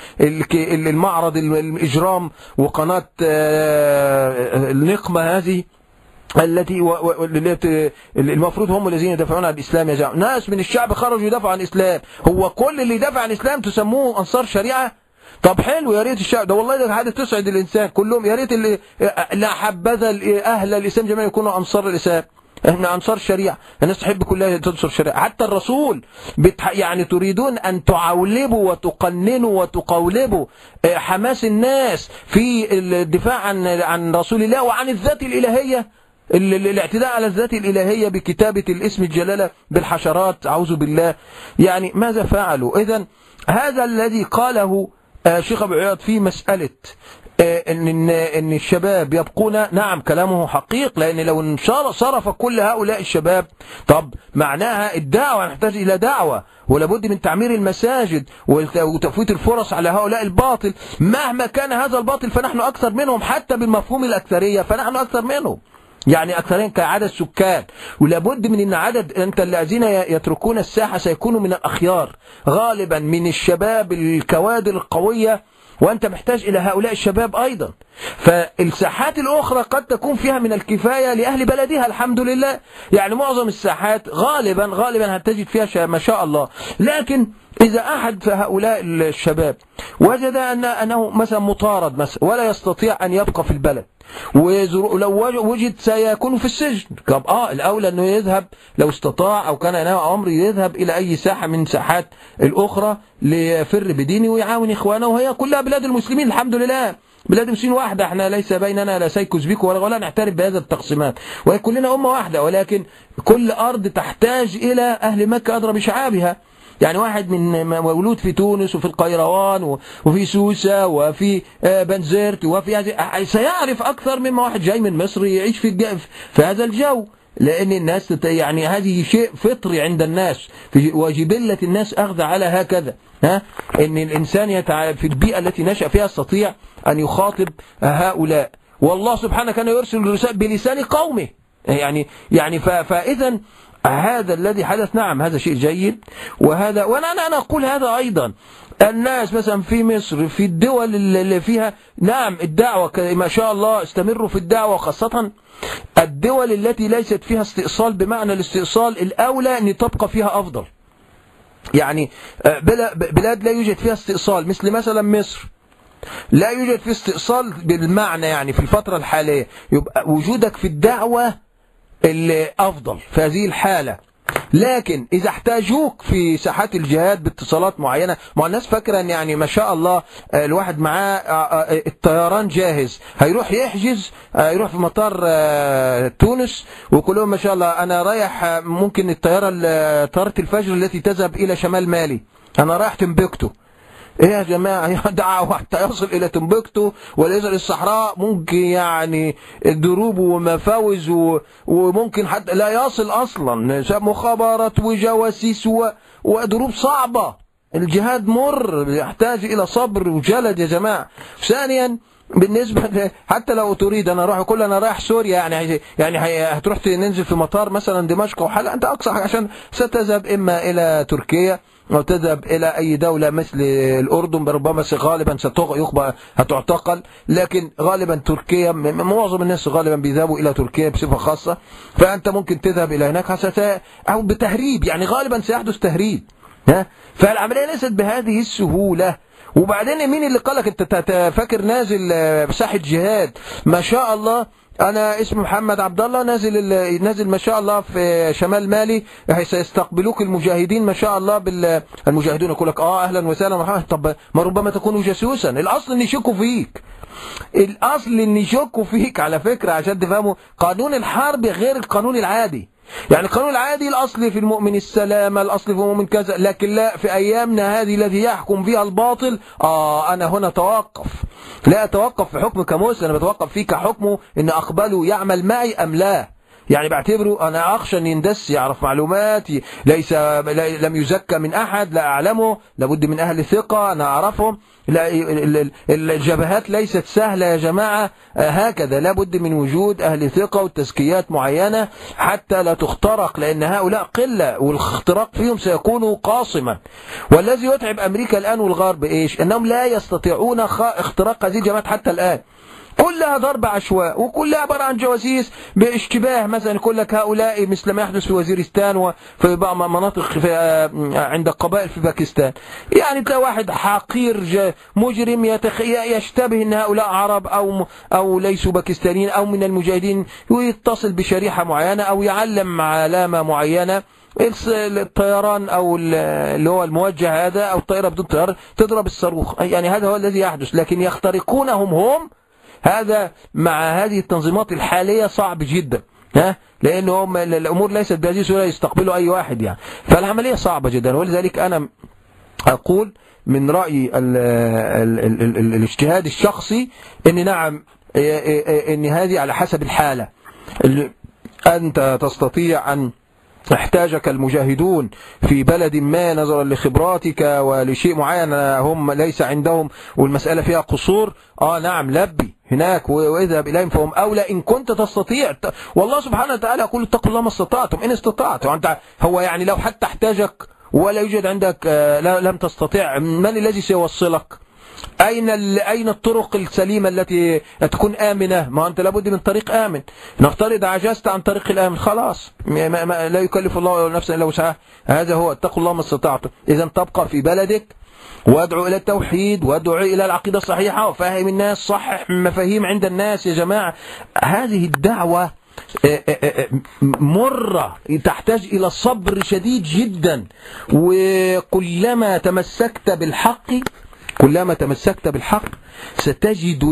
المعرض الإجرام وقناة النقمة هذه. التي المفروض هم الذين يدافعون عن الإسلام يا جماعة. ناس من الشعب خرجوا يدافعوا عن الإسلام. هو كل اللي يدافع عن الإسلام تسموه أنصار شريعة؟ طب حلو، يا ريت الشعب ده والله ده حاجة تسعد الإنسان كلهم. يا ريت اللي لا حبذا أهل الإسلام جميعا يكونوا أنصار الإسلام. احنا انصار الشريعة، الناس تحب كلها تنصر الشريعة. حتى الرسول يعني تريدون ان تعولبوا وتقننوا وتقولبوا حماس الناس في الدفاع عن رسول الله وعن الذات الإلهية، الاعتداء على الذات الإلهية بكتابة الاسم الجلالة بالحشرات، أعوذ بالله. يعني ماذا فعلوا؟ إذن هذا الذي قاله شيخ أبو عياض في مسألة ان الشباب يبقون، نعم كلامه حقيق، لان لو صرف كل هؤلاء الشباب، طب معناها الدعوة نحتاج الى دعوة، ولابد من تعمير المساجد وتفويت الفرص على هؤلاء الباطل. مهما كان هذا الباطل فنحن اكثر منهم، حتى بالمفهوم الاكثرية فنحن اكثر منهم، يعني أكثرين كعدد سكان. ولابد من أن عدد أنت الذين يتركون الساحة سيكونوا من الأخيار غالبا، من الشباب الكوادر القوية، وأنت محتاج إلى هؤلاء الشباب أيضا. فالساحات الأخرى قد تكون فيها من الكفاية لأهل بلدها الحمد لله، يعني معظم الساحات غالبا هتجد فيها ما شاء الله. لكن إذا أحد هؤلاء الشباب وجد أنه مثلا مطارد مثلا ولا يستطيع أن يبقى في البلد، ولو وجد سيكون في السجن، طب الأولى أنه يذهب لو استطاع أو كان ينام أمر يذهب إلى أي ساحة من ساحات الأخرى ليفر بدينه ويعاون إخوانه، وهي كلها بلاد المسلمين الحمد لله، بلاد المسلمين واحدة، احنا ليس بيننا لا سيكس بكم ولا نعترف بهذا التقسيمات، وهي كلنا أمة واحدة، ولكن كل أرض تحتاج إلى أهل مكة أدرى بشعابها. يعني واحد من مولود في تونس وفي القيروان وفي سوسة وفي بنزرت وفي هذه سيعرف أكثر مما واحد جاي من مصر يعيش في هذا الجو، لأن الناس يعني هذه شيء فطري عند الناس، وجبلة الناس أخذ على هكذا، إن الإنسان في البيئة التي نشأ فيها يستطيع أن يخاطب هؤلاء، والله سبحانه كان يرسل الرسالة بلسان قومه، يعني فإذا هذا الذي حدث نعم هذا شيء جيد. وهذا وأنا أقول هذا أيضا، الناس مثلا في مصر في الدول اللي فيها نعم الدعوة ما شاء الله استمروا في الدعوة، خاصة الدول التي ليست فيها استئصال بمعنى الاستئصال، الأولى أن تبقى فيها أفضل. يعني بلاد لا يوجد فيها استئصال مثل مثلا مصر لا يوجد فيه استئصال بالمعنى، يعني في الفترة الحالية يبقى وجودك في الدعوة الأفضل في هذه الحالة. لكن إذا احتاجوك في ساحات الجهاد باتصالات معينة، مع الناس فاكرة أن يعني ما شاء الله الواحد معاه الطيران جاهز، هيروح يحجز يروح في مطار تونس وكلهم ما شاء الله أنا رايح ممكن طيارة الفجر التي تذهب إلى شمال مالي، أنا رايح تمبكتو. ايه يا جماعة دعوة حتى يصل الى تمبكتو ولا يصل الصحراء، ممكن يعني دروب ومفاوز وممكن حتى لا يصل اصلا، مخابرات وجواسيس ودروب صعبة. الجهاد مر يحتاج الى صبر وجلد يا جماعة. ثانيا بالنسبة حتى لو تريد أنا أروح أقول أنا رايح سوريا، يعني هتروح ننزل في مطار مثلا دمشق وحلقة، أنت أقصى عشان ستذهب إما إلى تركيا أو تذهب إلى أي دولة مثل الأردن، ربما غالبا هتعتقل، لكن غالبا تركيا معظم الناس غالبا بيذهبوا إلى تركيا بصفة خاصة، فأنت ممكن تذهب إلى هناك أو بتهريب، يعني غالبا سيحدث تهريب، فالعملية ليست بهذه السهولة. وبعدين مين اللي قالك انت فاكر نازل ساحة جهاد ما شاء الله، انا اسمي محمد عبد الله نازل ما شاء الله في شمال مالي، سيستقبلوك المجاهدين ما شاء الله المجاهدون يقول لك اهلا وسهلا مرحبا، طب ما ربما تكون جاسوسا، الاصل ان يشكوا فيك، الاصل ان يشكوا فيك على فكرة، عشان تفهموا قانون الحرب غير القانون العادي. يعني القانون العادي الأصل في المؤمن السلامة، الأصل في المؤمن كذا، لكن لا في أيامنا هذه الذي يحكم فيها الباطل أنا هنا توقف، لا أتوقف في حكم كمسلم، أنا بتوقف فيه كحكمه إن أقبله يعمل معي أم لا، يعني بعتبره أنا أخشى أن يندس يعرف معلوماتي لم يزكى من أحد لا أعلمه، لابد من أهل ثقة أنا أعرفهم، لا الجبهات ليست سهلة يا جماعة، هكذا لابد من وجود أهل ثقة وتزكيات معينة حتى لا تخترق، لأن هؤلاء قلة والاختراق فيهم سيكون قاصما. والذي يتعب أمريكا الآن والغرب إيش؟ أنهم لا يستطيعون اختراق هذه الجبهات حتى الآن. كلها ضرب عشواء، وكلها عبارة عن جواسيس باشتباه. مثلا يقول لك هؤلاء مثل ما يحدث في وزيرستان وفي بعض مناطق عند القبائل في باكستان. يعني تلاقي واحد حقير مجرم يشتبه ان هؤلاء عرب او ليسوا باكستانيين او من المجاهدين، ويتصل بشريحة معينة او يعلم علامة معينة، الطيران او اللي هو الموجه هذا او الطائرة بدون طيار تضرب الصاروخ. يعني هذا هو الذي يحدث، لكن يخترقونهم هم، هذا مع هذه التنظيمات الحالية صعب جدا، لأنهم الأمور ليست بهذه السهولة يستقبلوا أي واحد يعني. فالعملية صعبة جدا، ولذلك أنا أقول من رأيي الاجتهاد الشخصي أن نعم، أن هذه على حسب الحالة. أنت تستطيع أن احتاجك المجاهدون في بلد ما نظرا لخبراتك ولشيء معين هم ليس عندهم والمسألة فيها قصور، نعم لبي هناك واذهب إليهم فهم أولى إن كنت تستطيع. والله سبحانه وتعالى يقول اتقوا الله ما استطعتم إن استطعتم. هو يعني لو حتى احتاجك ولا يوجد عندك لم تستطيع، من الذي سيوصلك؟ أين الطرق السليمة التي تكون آمنة؟ ما أنت لابد من طريق آمن. نفترض عجزت عن طريق الآمن، خلاص لا يكلف الله نفسا إلا وسعها. هذا هو اتقوا الله ما استطعتم. إذا تبقى في بلدك وادعو إلى التوحيد وادعو إلى العقيدة الصحيحة وفهم الناس، صحح مفاهيم عند الناس يا جماعة. هذه الدعوة مرة تحتاج إلى صبر شديد جدا، وكلما تمسكت بالحق ستجد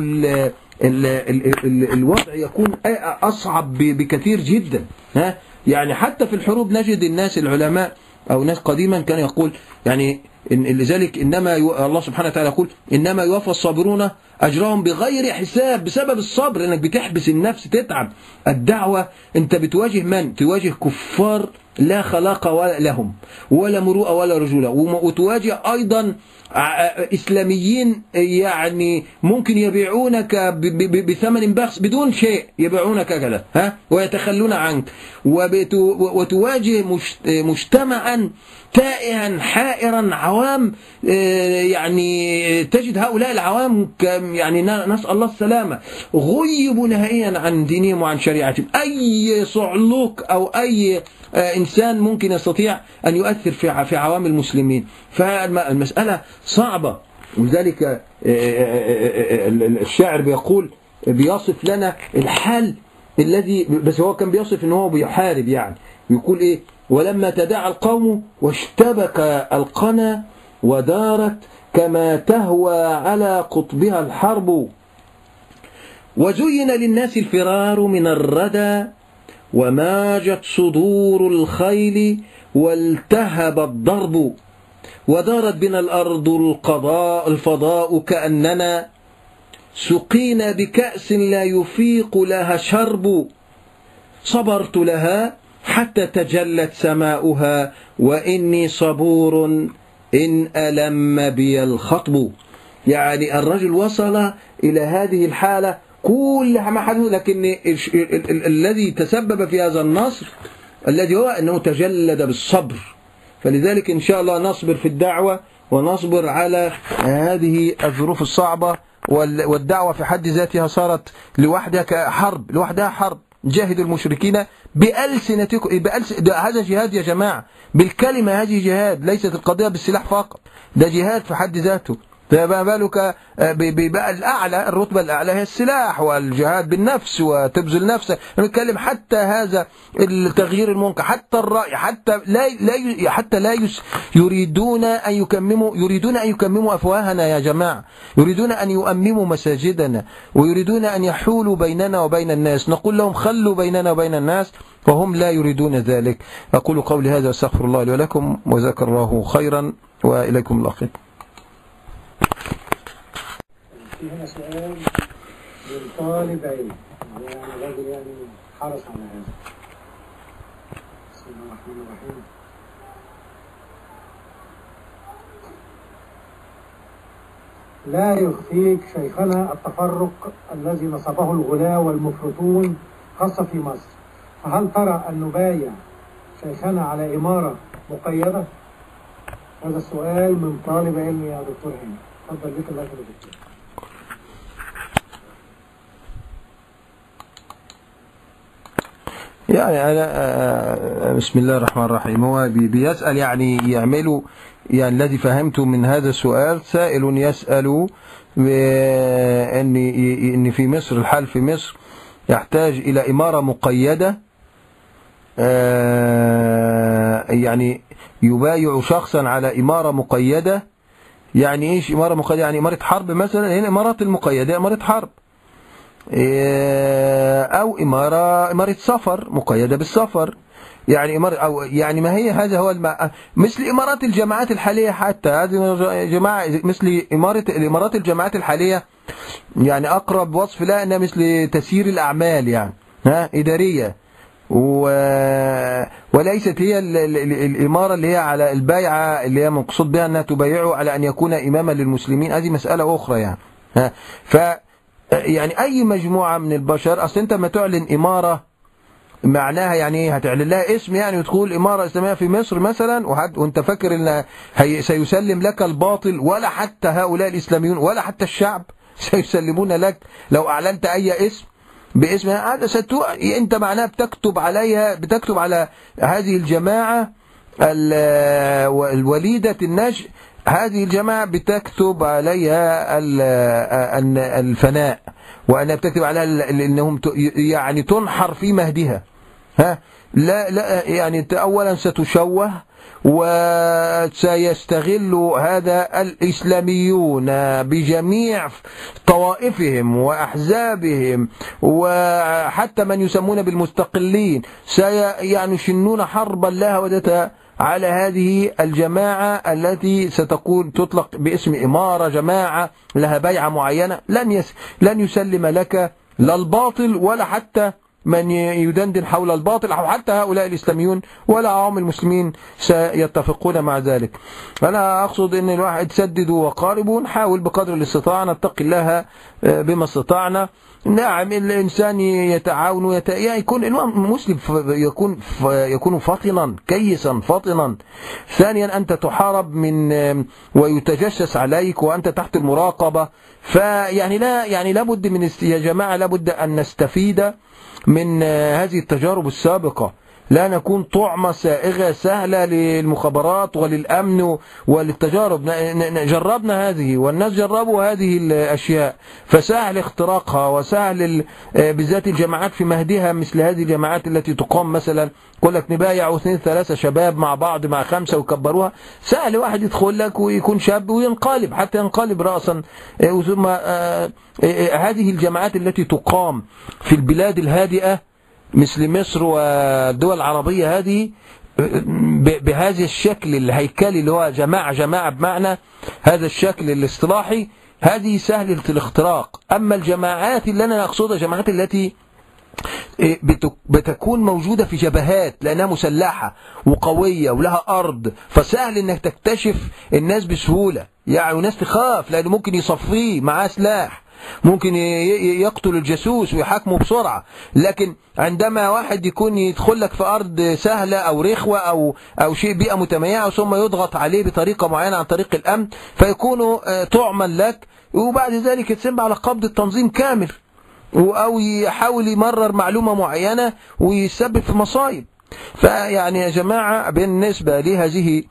الوضع يكون أصعب بكثير جدا. يعني حتى في الحروب نجد الناس العلماء أو ناس قديما كان يقول يعني لذلك إنما الله سبحانه وتعالى يقول إنما يوفى الصابرون أجرهم بغير حساب، بسبب الصبر، لأنك بتحبس النفس تتعب. الدعوة أنت بتواجه من؟ تواجه كفار لا خلاق لهم ولا مروءة ولا رجولة، وتواجه أيضا إسلاميين يعني ممكن يبيعونك بثمن بخس بدون شيء، يبيعونك كذا ويتخلون عنك، وتواجه مجتمعا تائها حائرا عوام. يعني تجد هؤلاء العوام يعني نسأل الله السلامة غيبوا نهائيا عن دينهم وعن شريعتهم. أي صعلوك أو أي إنسان ممكن يستطيع أن يؤثر في عوام المسلمين. فالمسألة صعبة، ولذلك الشاعر بيقول بيصف لنا الحال الذي، بس هو كان بيصف إنه هو بيحارب يعني، يقول إيه: ولما تداعى القوم واشتبك القنا ودارت كما تهوى على قطبها الحرب، وزين للناس الفرار من الردى وماجت صدور الخيل والتهب الضرب، ودارت بنا الأرض الفضاء كأننا سقينا بكأس لا يفيق لها شرب، صبرت لها حتى تجلت سماؤها وإني صبور إن ألم بي الخطب. يعني الرجل وصل إلى هذه الحالة كل ما حدث، لكن الذي تسبب في هذا النصر الذي هو أنه تجلد بالصبر. فلذلك إن شاء الله نصبر في الدعوة ونصبر على هذه الظروف الصعبة. والدعوة في حد ذاتها صارت لوحدها حرب. جاهدوا المشركين بألسنتكم. هذا جهاد يا جماعة، بالكلمة هذه جهاد، ليست القضية بالسلاح فقط، ده جهاد في حد ذاته. فما بالك بقى الأعلى، الرتبة الأعلى هي السلاح والجهاد بالنفس وتبذل نفسك. نتكلم حتى هذا التغيير المنكر، حتى الرأي، حتى لا يريدون أن يكمموا أفواهنا يا جماعة، يريدون أن يؤمموا مساجدنا ويريدون أن يحولوا بيننا وبين الناس. نقول لهم خلوا بيننا وبين الناس وهم لا يريدون ذلك. أقول قولي هذا واستغفر الله لي ولكم، وجزاكم الله خيرا، وإليكم الله خير. في هنا سؤال من طالب علم، يعني راجل يعني حرص على هذا. بسم الله الرحمن الرحيم. لا يخفيك شيخنا التفرق الذي نصبه الغلاة والمفرطون خاصة في مصر، فهل ترى أن نبايع شيخنا على إمارة مقيدة؟ هذا السؤال من طالب علم يا دكتور هاني. تفضل بك الله يا دكتور. يعني أنا بسم الله الرحمن الرحيم، هو بيسأل يعني يعملوا، يعني الذي فهمته من هذا السؤال سائل يسأل إن في مصر، الحال في مصر يحتاج إلى إمارة مقيدة، يعني يبايع شخصا على إمارة مقيدة. يعني إيش إمارة مقيدة؟ يعني إمارة حرب مثلا، هنا إمارات المقيدة إمارة حرب، أو إمارة سفر مقيدة بالسفر، يعني إمارة، أو يعني ما هي هذا هو مثل إمارات الجماعات الحالية، حتى هذه جماعة مثل الإمارات الجماعات الحالية، يعني أقرب وصف لها أنها مثل تسيير الأعمال، يعني إدارية، وليست هي الإمارة اللي هي على البيعة اللي هي مقصود بها أنها تبايعه على أن يكون إماما للمسلمين. هذه مسألة أخرى يعني. يعني أي مجموعة من البشر، أصل أنت ما تعلن إمارة معناها يعني إيه؟ هتعلن لها اسم يعني، وتقول إمارة إسلامية في مصر مثلا، وأنت فاكر أن سيسلم لك الباطل، ولا حتى هؤلاء الإسلاميون ولا حتى الشعب سيسلمون لك لو أعلنت أي اسم باسم هذا. أنت معناها بتكتب على هذه الجماعة الوليدة النشء، هذه الجماعة بتكتب عليها الفناء، وأنا بتكتب عليها أنهم يعني تنحر في مهدها. لا يعني أولا ستشوه، وسيستغل هذا الإسلاميون بجميع طوائفهم وأحزابهم، وحتى من يسمون بالمستقلين يعني يشنون حربا لا هودة على هذه الجماعة التي تطلق باسم إمارة، جماعة لها بيعة معينة. لن يسلم لك لا الباطل ولا حتى من يدندن حول الباطل، أو حتى هؤلاء الإسلاميون ولا عوام المسلمين سيتفقون مع ذلك. أنا أقصد أن الواحد سددوا وقاربوا، نحاول بقدر الاستطاعة نتقي الله بما استطعنا. نعم الإنسان يتعاون يكون المسلم يكون فطنا كيسا فطنا. ثانيا أنت تحارب ويتجسس عليك وأنت تحت المراقبة، فيعني لابد من يا جماعة لابد أن نستفيد من هذه التجارب السابقة، لا نكون طعمة سائغة سهلة للمخابرات وللأمن وللتجارب. جربنا هذه والناس جربوا هذه الأشياء، فسهل اختراقها وسهل بالذات الجماعات في مهدها، مثل هذه الجماعات التي تقام مثلا يقول لك نبايع 2-3 شباب مع بعض مع 5 ويكبروها، سهل واحد يدخل لك ويكون شاب وينقلب حتى ينقلب رأسا. ثم هذه الجماعات التي تقام في البلاد الهادئة مثل مصر والدول العربية هذه بهذا الشكل الهيكلي اللي هو جماعة بمعنى هذا الشكل الاصطلاحي، هذه سهلة الاختراق. أما الجماعات اللي أنا أقصدها جماعات التي بتكون موجودة في جبهات لأنها مسلحة وقوية ولها أرض، فسهل أنك تكتشف الناس بسهولة، يعني ناس تخاف لأنه ممكن يصفيه معاه سلاح، ممكن يقتل الجاسوس ويحاكمه بسرعة. لكن عندما واحد يكون يدخل لك في أرض سهلة أو رخوة أو شيء بيئة متميعة ثم يضغط عليه بطريقة معينة عن طريق الأمن فيكون طعما لك، وبعد ذلك يتسمى على قبض التنظيم كامل، أو يحاول يمرر معلومة معينة ويسبب في مصايب. فيعني يا جماعة بالنسبة لهذه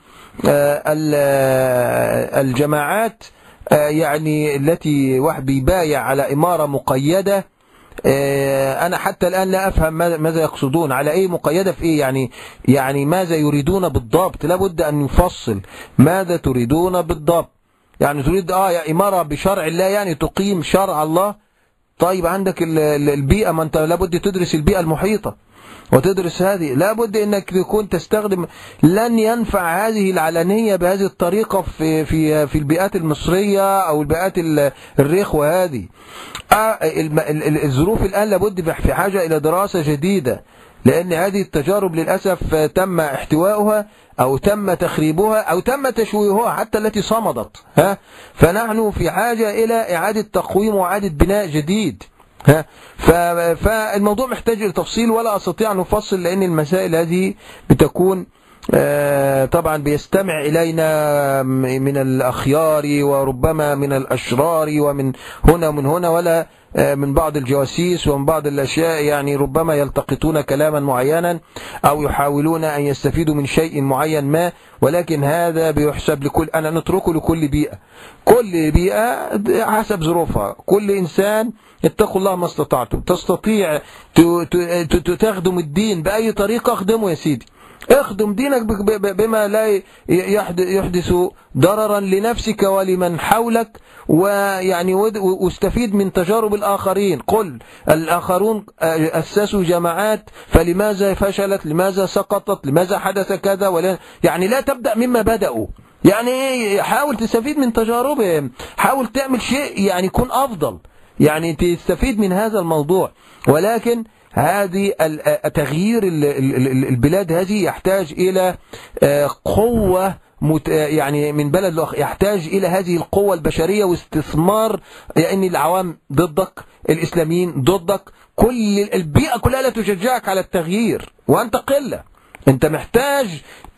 الجماعات يعني التي واحد بيبايع على إمارة مقيدة، أنا حتى الآن لا أفهم ماذا يقصدون، على أي مقيدة في إيه، يعني ماذا يريدون بالضبط؟ لابد أن نفصل ماذا تريدون بالضبط. يعني تريد يا إمارة بشرع الله، يعني تقيم شرع الله. طيب عندك البيئة، ما أنت لابد تدرس البيئة المحيطة وتدرس هذه، لابد انك تكون تستخدم. لن ينفع هذه العلنية بهذه الطريقة في البيئات المصرية او البيئات الرخوة هذه. الظروف الان لابد في حاجة الى دراسة جديدة، لان هذه التجارب للأسف تم احتوائها او تم تخريبها او تم تشويهها حتى التي صمدت. فنحن في حاجة الى اعادة تقويم واعادة بناء جديد. فالموضوع محتاج لتفصيل ولا أستطيع أن أفصل، لأن المسائل هذه بتكون طبعا بيستمع إلينا من الأخيار وربما من الأشرار ومن هنا ومن هنا، ولا من بعض الجواسيس ومن بعض الأشياء، يعني ربما يلتقطون كلاما معينا أو يحاولون أن يستفيدوا من شيء معين ما، ولكن هذا بيحسب لكل، أنا نتركه لكل بيئة، كل بيئة حسب ظروفها. كل إنسان اتقوا الله ما استطعتم، تستطيع تخدم الدين بأي طريقة اخدمه يا سيدي، اخدم دينك بما لا يحدث ضررا لنفسك ولمن حولك، ويعني واستفيد من تجارب الآخرين. قل الآخرون أسسوا جماعات فلماذا فشلت، لماذا سقطت، لماذا حدث كذا، ولا يعني لا تبدأ مما بدأوا، يعني حاول تستفيد من تجاربهم، حاول تعمل شيء يعني يكون أفضل، يعني تستفيد من هذا الموضوع. ولكن هذه تغيير البلاد هذه يحتاج إلى قوة يعني من بلد لآخر، يحتاج إلى هذه القوة البشرية واستثمار، يعني العوام ضدك، الإسلاميين ضدك، كل البيئة كلها لا تشجعك على التغيير، وأنت قلة. أنت محتاج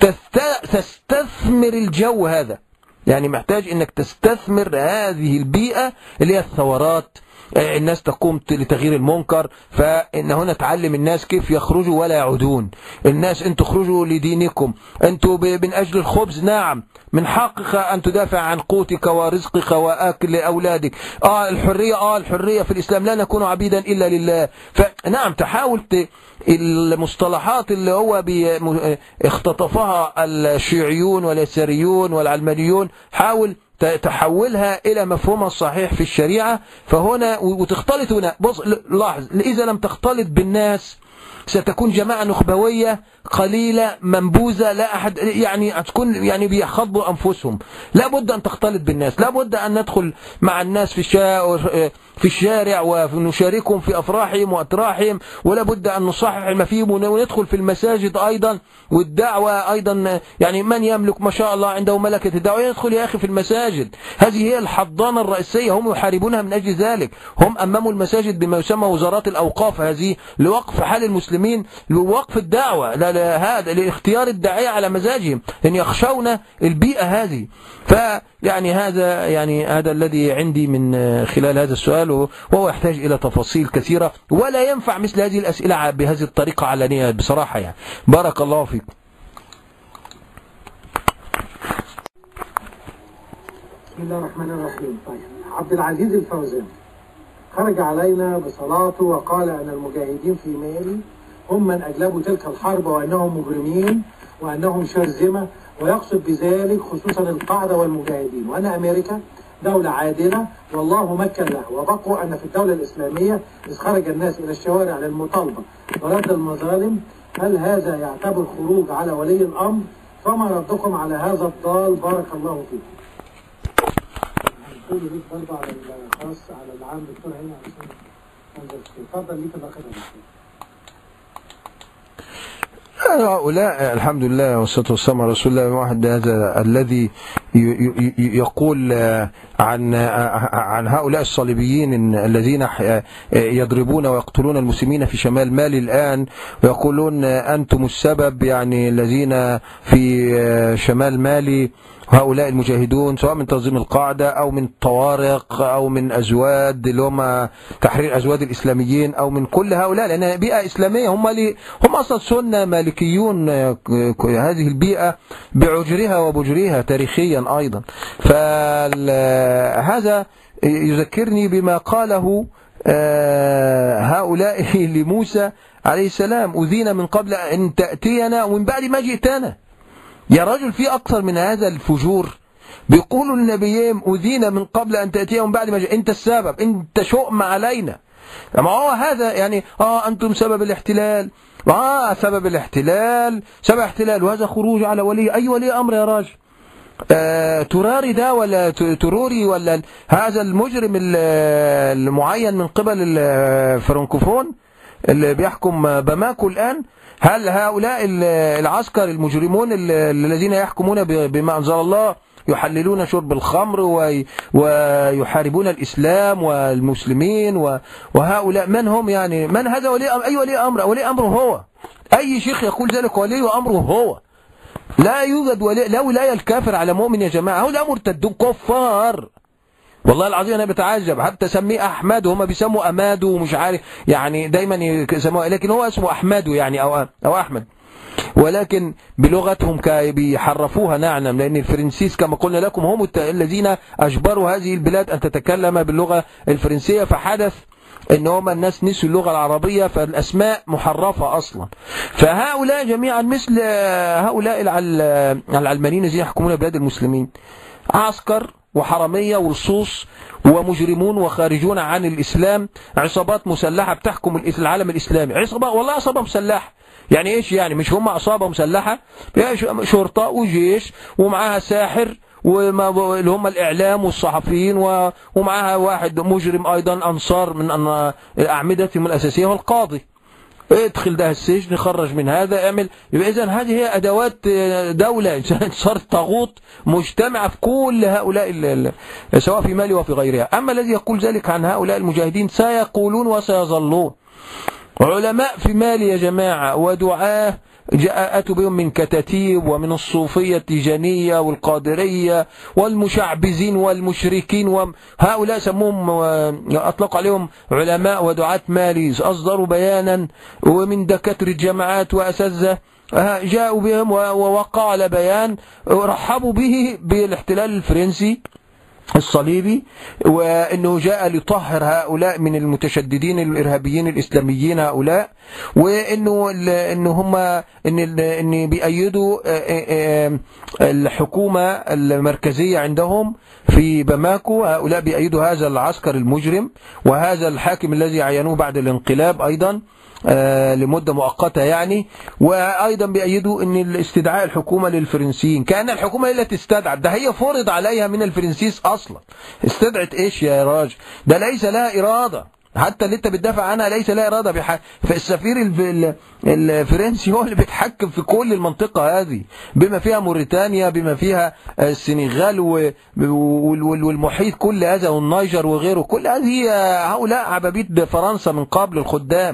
تستثمر الجو هذا، يعني محتاج أنك تستثمر هذه البيئة اللي هي الثورات، الناس تقوم لتغيير المنكر، فإن هنا تعلم الناس كيف يخرجوا ولا يعودون. الناس انتوا خرجوا لدينكم، انتوا من أجل الخبز، نعم من حقك أن تدافع عن قوتك ورزقك وأكل أولادك، الحرية في الإسلام، لا نكون عبيدا إلا لله. فنعم تحاول المصطلحات اللي هو اختطفها الشيوعيون واليساريون والعلمانيون، حاول تحولها إلى مفهومها الصحيح في الشريعة، فهنا وتختلط هنا. بص لاحظ، إذا لم تختلط بالناس ستكون جماعة نخبوية قليلة منبوذة، لا أحد يعني تكون يعني بيخضوا أنفسهم. لا بد أن تختلط بالناس، لا بد أن ندخل مع الناس في الشارع ونشاركهم في أفراحهم وأتراحهم، ولا بد أن نصحح المفاهيم وندخل في المساجد أيضا، والدعوة أيضا، يعني من يملك ما شاء الله عنده ملكة الدعوة يدخل يا أخي في المساجد. هذه هي الحضانة الرئيسية، هم يحاربونها من أجل ذلك. هم أمموا المساجد بما يسمى وزارات الأوقاف هذه لوقف حال المسلمين، لوقف الدعوة، هذا لاختيار الداعية على مزاجهم، لأن يخشون البيئة هذه. فيعني هذا الذي عندي من خلال هذا السؤال، وهو يحتاج إلى تفاصيل كثيرة، ولا ينفع مثل هذه الأسئلة بهذه الطريقة علنية بصراحة يعني. بارك الله فيك. بسم الله الرحمن الرحيم. طيب، عبد العزيز الفوزان خرج علينا بصلاته وقال أن المجاهدين في مالي هم من أجلبوا تلك الحرب، وأنهم مجرمين وأنهم شرذمة، ويقصد بذلك خصوصا القاعدة والمجاهدين، وأن أمريكا دولة عادلة والله مكن لها. وبقوا أن في الدولة الإسلامية إذ خرج الناس إلى الشوارع للمطالبة ورد المظالم، هل هذا يعتبر خروج على ولي الأمر؟ فما ردكم على هذا الضال؟ بارك الله فيكم. هنقول ليك برضه على الخاص على العام دكتور هنا عشان اتفضل ليك الأخير. هؤلاء الحمد لله والصلاة والسلام على رسول الله. واحد هذا الذي يقول عن هؤلاء الصليبيين الذين يضربون ويقتلون المسلمين في شمال مالي الآن، ويقولون أنتم السبب، يعني الذين في شمال مالي هؤلاء المجاهدون، سواء من تنظيم القاعدة أو من طوارق أو من أزواد اللي هم تحرير أزواد الإسلاميين، أو من كل هؤلاء، لأن بيئة إسلامية، هم أصلا سنة مالكيون، هذه البيئة بعجرها وبجرها تاريخيا أيضا. فهذا يذكرني بما قاله هؤلاء لموسى عليه السلام: أذينا من قبل أن تأتينا ومن بعد ما جئتنا. يا رجل، في أكثر من هذا الفجور؟ بيقولوا للنبيين أذينا من قبل أن تأتيهم من بعد ما جئتنا، أنت السبب، أنت شؤم علينا. ما هو هذا يعني أنتم سبب الاحتلال، سبب الاحتلال، وهذا خروج على أي ولي أمر يا راجل؟ تراري ده ولا تروري ولا هذا المجرم المعين من قبل الفرنكوفون اللي بيحكم باماكو الآن؟ هل هؤلاء العسكر المجرمون الذين يحكمون بما أنزل الله يحللون شرب الخمر ويحاربون الإسلام والمسلمين، وهؤلاء من هم؟ يعني من هذا أي ولي أمر؟ ولي أمره هو. أي شيخ يقول ذلك ولي أمره هو. لا يوجد لا ولاية الكافر على مؤمن يا جماعة، هؤلاء مرتدون كفار، والله العظيم أنا بتعجب، حتى سميه أحمد وهم بيسموا أمادو ومش عارف يعني دايما يسموه، لكن هو اسمه أحمدو يعني أو أحمد، ولكن بلغتهم بيحرفوها. نعلم لأن الفرنسيس كما قلنا لكم هم الذين أجبروا هذه البلاد أن تتكلم باللغة الفرنسية، فحدث ان هم الناس نسوا اللغة العربية، فالاسماء محرفة اصلا. فهؤلاء جميعا مثل هؤلاء العلمانيين الذين يحكمون بلاد المسلمين، عسكر وحرامية ولصوص ومجرمون وخارجون عن الاسلام، عصابات مسلحة بتحكم العالم الاسلامي، عصابة والله عصابة مسلحة. يعني ايش يعني؟ مش هم عصابة مسلحة، شرطة وجيش ومعاها ساحر اللي هم الإعلام والصحفيين ومعها واحد مجرم أيضا أنصار من أعمدتهم الأساسية والقاضي. ادخل ده السجن، خرج من هذا، اعمل. يبقى إذن هذه هي أدوات دولة صارت طاغوت مجتمعة في كل هؤلاء سواء في مالي وفي غيرها. أما الذي يقول ذلك عن هؤلاء المجاهدين سيقولون وسيظلون علماء في مالي يا جماعة ودعاه أتوا بهم من كتاتيب ومن الصوفية التيجانية والقادرية والمشعبزين والمشركين، وهؤلاء سموهم أطلق عليهم علماء ودعاة مالي، أصدروا بيانا ومن دكاترة جامعات وأساتذة جاءوا بهم ووقعوا على بيان رحبوا به بالاحتلال الفرنسي الصليبي، وانه جاء ليطهر هؤلاء من المتشددين الارهابيين الاسلاميين هؤلاء، وانه هم ان بيأيدوا الحكومة المركزية عندهم في باماكو، هؤلاء بيأيدوا هذا العسكر المجرم وهذا الحاكم الذي عينوه بعد الانقلاب ايضا لمدة مؤقتة يعني، وأيضا بيأيدوا أن استدعاء الحكومة للفرنسيين، كأن الحكومة هي التي استدعت، ده هي فرض عليها من الفرنسيس أصلا. استدعت إيش يا راجل؟ ده ليس لها إرادة، حتى اللي انت بتدافع عنها ليس لها إرادة. فالسفير الفرنسي هو اللي بيتحكم في كل المنطقة هذه، بما فيها موريتانيا، بما فيها السنغال والمحيط كل هذا والنيجر وغيره، كل هذه هؤلاء عبابيد فرنسا من قبل الخدام.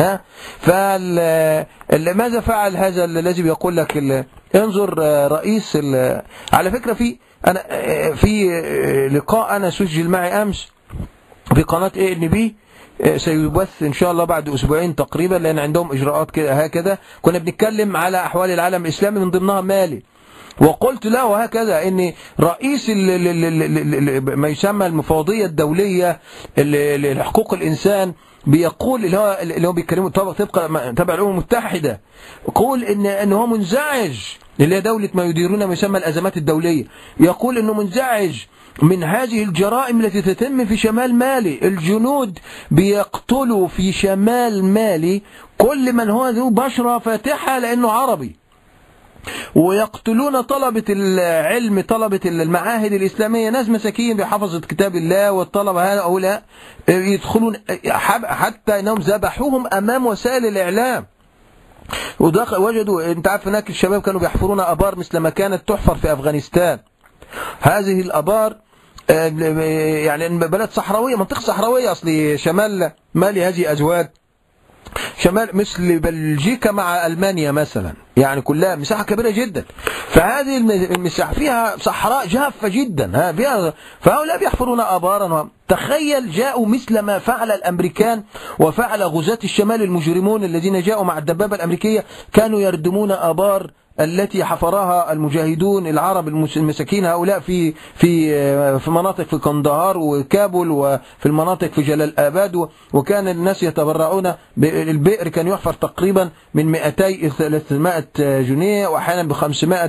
فماذا فعل هذا الذي بيقول لك انظر رئيس على فكرة في لقاء أنا سجل معي أمس في قناة ANB سيبث إن شاء الله بعد أسبوعين تقريبا، لأن عندهم إجراءات كده هكذا. كنا بنتكلم على أحوال العالم الإسلامي من ضمنها مالي، وقلت له هكذا ان رئيس ما يسمى المفوضية الدولية لحقوق الإنسان بيقول اللي هو بيتكلموا تبع الأمم المتحدة، يقول ان هو منزعج، اللي هي دولة ما يديرون ما يسمى الأزمات الدولية، يقول انه منزعج من هذه الجرائم التي تتم في شمال مالي. الجنود بيقتلوا في شمال مالي كل من هو ذو بشرة فاتحة لأنه عربي، ويقتلون طلبة العلم، طلبة المعاهد الإسلامية، ناس مساكين بحفظة كتاب الله، والطلبة هؤلاء يدخلون حتى أنهم ذبحوهم أمام وسائل الإعلام. وجدوا، انت عارف هناك الشباب كانوا بيحفرون أبار مثل ما كانت تحفر في أفغانستان. هذه الأبار يعني بلد صحراوية، منطقة صحراوية، أصلي شمال مالي هذه أزواد، شمال مثل بلجيكا مع ألمانيا مثلا، يعني كلها مساحة كبيرة جدا. فهذه المساحة فيها صحراء جافة جدا، فهؤلاء بيحفرون آبارا. تخيل جاءوا مثل ما فعل الأمريكان وفعل غزاة الشمال المجرمون الذين جاءوا مع الدبابة الأمريكية، كانوا يردمون آبار التي حفرها المجاهدون العرب المساكين هؤلاء في مناطق في قندهار وكابول، وفي المناطق في جلال آباد. وكان الناس يتبرعون بالبئر، كان يحفر تقريبا من 200 300 جنيه وأحيانا ب500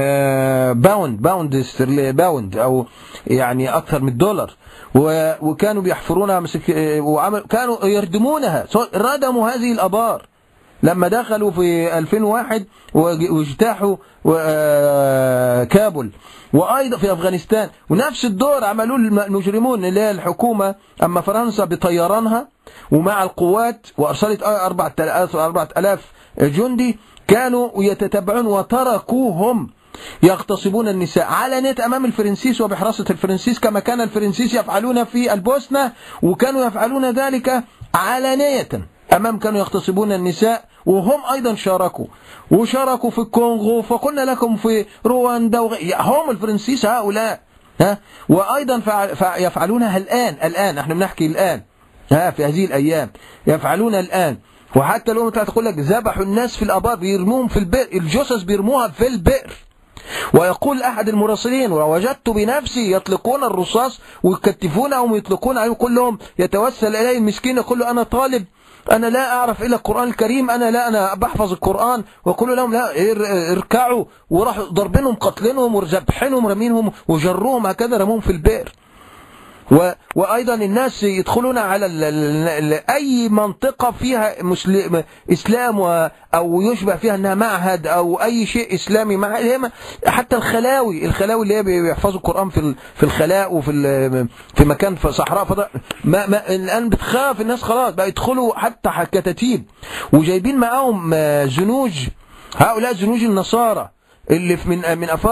باوند أو يعني أكثر من $. وكانوا بيحفرونها، كانوا يردمونها، ردموا هذه الآبار لما دخلوا في 2001 واجتاحوا كابول، وأيضا في أفغانستان. ونفس الدور عملوه المجرمون اللي هي الحكومة، أما فرنسا بطيرانها ومع القوات، وأرسلت 4000 جندي كانوا يتتبعون، وتركوهم يغتصبون النساء علانية أمام الفرنسيس وبحراسة الفرنسيس، كما كان الفرنسيس يفعلون في البوسنة، وكانوا يفعلون ذلك علانية أمام، كانوا يغتصبون النساء، وهم أيضا وشاركوا في الكونغو، فقلنا لكم في رواندا هم الفرنسيس هؤلاء وأيضا يفعلونها الآن احنا بنحكي الآن في هذه الأيام يفعلون الآن. وحتى الأمة تقول لك ذبحوا الناس في الآبار، بيرموهم في البئر، الجثث بيرموها في البئر. ويقول أحد المراسلين ووجدت بنفسي يطلقون الرصاص ويكتفونهم ويطلقون عليهم كلهم، يتوسل إليه المسكين يقول له أنا طالب، أنا لا أعرف إلا القرآن الكريم، أنا بحفظ القرآن، ويقول لهم لا اركعوا، وراحوا ضربينهم قتلينهم وذبحينهم رمينهم وجروهم هكذا رموهم في البئر. وأيضا الناس يدخلون على أي منطقة فيها إسلام أو يشبه فيها أنها معهد أو أي شيء إسلامي، حتى الخلاوي اللي بيحفظوا القرآن في الخلاء في مكان في صحراء فضاء، الآن بتخاف الناس خلاص بقى يدخلوا حتى كتاتيب، وجايبين معاهم زنوج، هؤلاء زنوج النصارى اللي من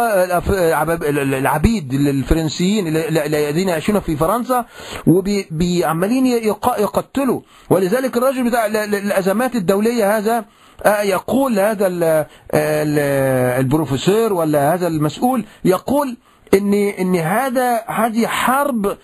العبيد الفرنسيين الذين يعيشون في فرنسا، وعمالين يقتلوا. ولذلك الرجل بتاع الأزمات الدولية هذا يقول، هذا البروفيسور ولا هذا المسؤول يقول ان هذه حرب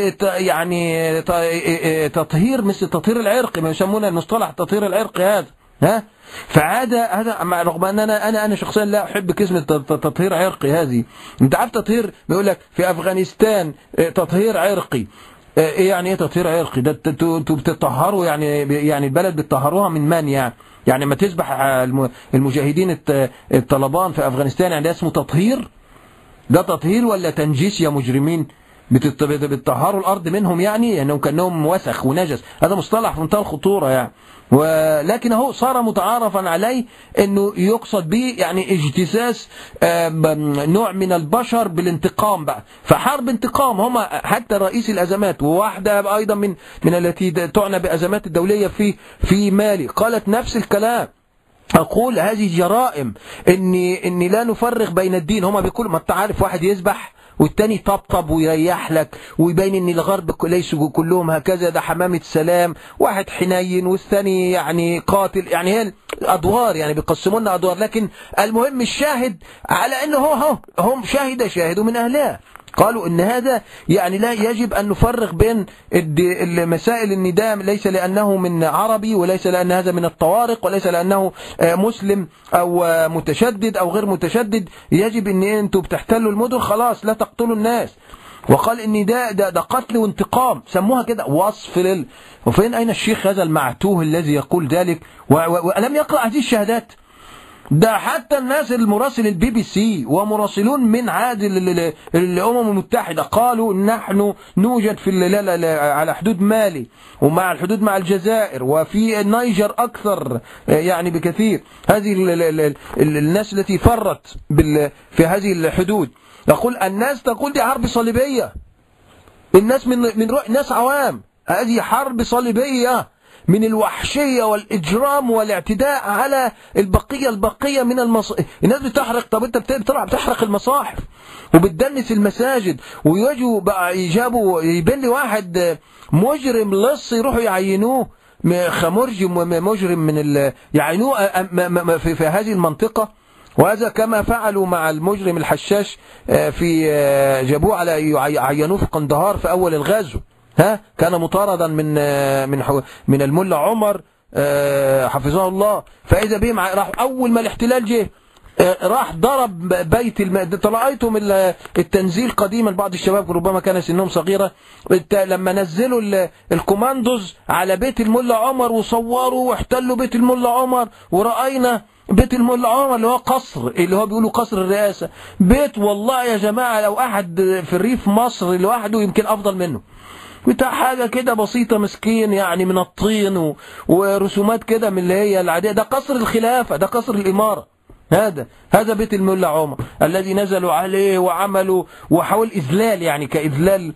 يعني تطهير، مثل التطهير العرقي، ما يسمونه المصطلح التطهير العرقي هذا. فهذا رغم ان انا شخصيا لا احب كلمه تطهير عرقي هذه. انت عارف تطهير، بيقول لك في افغانستان تطهير عرقي، ايه يعني ايه تطهير عرقي؟ ده انتوا بتطهروا يعني البلد بتطهروها من من يعني ما تسبح المجاهدين الطالبان في افغانستان، يعني ده اسمه تطهير؟ ده تطهير ولا تنجيس يا مجرمين؟ بتطهروا الارض منهم يعني انهم كانهم وسخ ونجس. هذا مصطلح في منتهى الخطوره يعني. ولكن هو صار متعارفا عليه انه يقصد به يعني اجتثاث نوع من البشر بالانتقام بقى، فحرب انتقام. هم حتى رئيس الازمات وواحده ايضا من التي تعنى بازمات الدوليه في مالي قالت نفس الكلام. أقول هذه جرائم، إني لا نفرق بين الدين. هما بيقولوا ما أنت عارف واحد يذبح والتاني طبطب ويريح لك ويبين ان الغرب ليسوا كلهم هكذا، ده حمامة سلام، واحد حنين والثاني يعني قاتل، يعني هي ادوار، يعني بيقسموا لنا ادوار. لكن المهم الشاهد على انه هم شاهد من اهلها قالوا ان هذا يعني لا يجب ان نفرق بين المسائل، ان ده ليس لانه من عربي، وليس لان هذا من الطوارق، وليس لانه مسلم او متشدد او غير متشدد. يجب ان انتوا بتحتلوا المدن خلاص لا تقتلوا الناس. وقال ان ده قتل وانتقام، سموها كده وصف وفين اين الشيخ هذا المعتوه الذي يقول ذلك ولم يقرأ هذه الشهادات؟ ده حتى الناس المراسل BBC ومراسلون من عاد الأمم المتحدة قالوا نحن نوجد على حدود مالي ومع الحدود مع الجزائر وفي النيجر أكثر يعني بكثير. هذه الناس التي فرت في هذه الحدود. يقول الناس تقول دي حرب صليبية، الناس من ناس عوام، هذه حرب صليبية من الوحشية والإجرام والاعتداء على البقية من الناس بتحرق. طب انت بتحرق المصاحف وبتدنس المساجد، ويجوا بقى يبين لي واحد مجرم لص يروحوا يعينوه مجرم من يعينوه في هذه المنطقة. وهذا كما فعلوا مع المجرم الحشاش جابوه على يعينوه في قندهار في أول الغزو. كان مطاردا من الملا عمر حفظه الله. فإذا بهم راح أول ما الاحتلال جه راح ضرب بيت طلعتهم التنزيل قديما، بعض الشباب ربما كان سنهم صغيرة لما نزلوا الكوماندوز على بيت الملا عمر وصوروا واحتلوا بيت الملا عمر، ورأينا بيت الملا عمر اللي هو قصر، اللي هو بيقولوا قصر الرئاسة، بيت والله يا جماعة لو أحد في الريف مصر لوحده يمكن أفضل منه. بتاع حاجة كده بسيطة مسكين يعني من الطين ورسومات كده من اللي هي العادية. ده قصر الخلافة، ده قصر الإمارة. هذا بيت الملا عمر الذي نزلوا عليه وعملوا وحاول إذلال، يعني كإذلال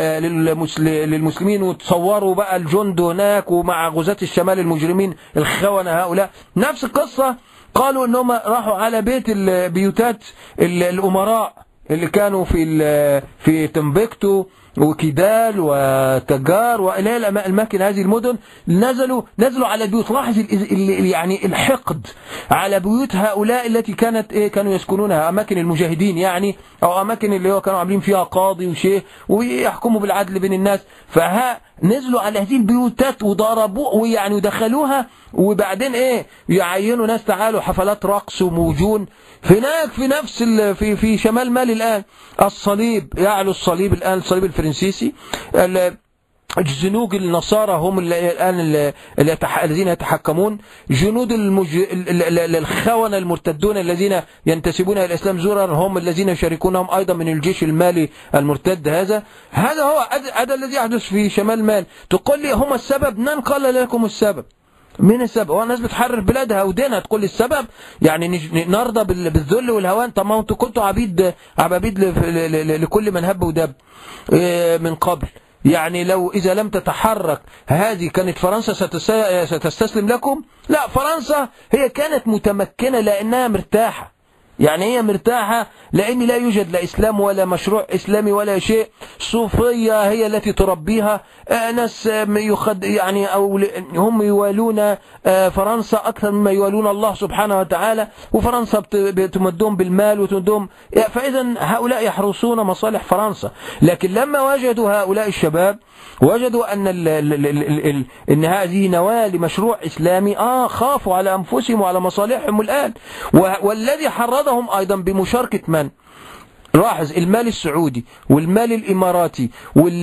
للمسلمين. وتصوروا بقى الجند هناك ومع غزاة الشمال المجرمين الخونة هؤلاء. نفس القصة قالوا انهم راحوا على بيوتات الأمراء اللي كانوا في تمبكتو وكيدال وتجار وإلى الأماكن هذه المدن، نزلوا على البيوت. لاحظ يعني الحقد على بيوت هؤلاء التي كانوا يسكنونها، أماكن المجاهدين يعني، أو أماكن اللي هو كانوا عاملين فيها قاضي وشيخ ويحكموا بالعدل بين الناس. نزلوا على هذه البيوتات وضربوا ويعني ودخلوها، وبعدين يعينوا ناس تعالوا حفلات رقص وموجون. هناك في نفس في شمال مالي الآن الصليب يعلو، الصليب الآن الصليب الفرنسيسي. جنود النصارى هم الآن الذين يتحكمون. جنود الخونة المرتدون الذين ينتسبون إلى الإسلام زورا هم الذين يشاركونهم أيضا من الجيش المالي المرتد. هذا هو الذي يحدث في شمال مال. تقول لي هم السبب؟ من قال لكم السبب؟ من السبب؟ هو الناس بتحرر بلادها ودينها، تقول لي السبب يعني نرضى بالذل والهوان؟ طب ما انتوا كنتوا عبيد لكل من هب ودب من قبل. يعني لو إذا لم تتحرك هذه كانت فرنسا ستستسلم لكم؟ لا، فرنسا هي كانت متمكنة لأنها مرتاحة. يعني هي مرتاحة لأن لا يوجد لا إسلام ولا مشروع إسلامي ولا شيء. صوفية هي التي تربيها ناس يعني أو هم يوالون فرنسا أكثر مما يوالون الله سبحانه وتعالى، وفرنسا بتمدهم بالمال وتمدهم. فإذا هؤلاء يحرسون مصالح فرنسا. لكن لما وجدوا هؤلاء الشباب وجدوا أن هذه نواة لمشروع إسلامي، خافوا على أنفسهم وعلى مصالحهم الآن. والذي حرضهم أيضا بمشاركة من؟ لاحظ المال السعودي والمال الإماراتي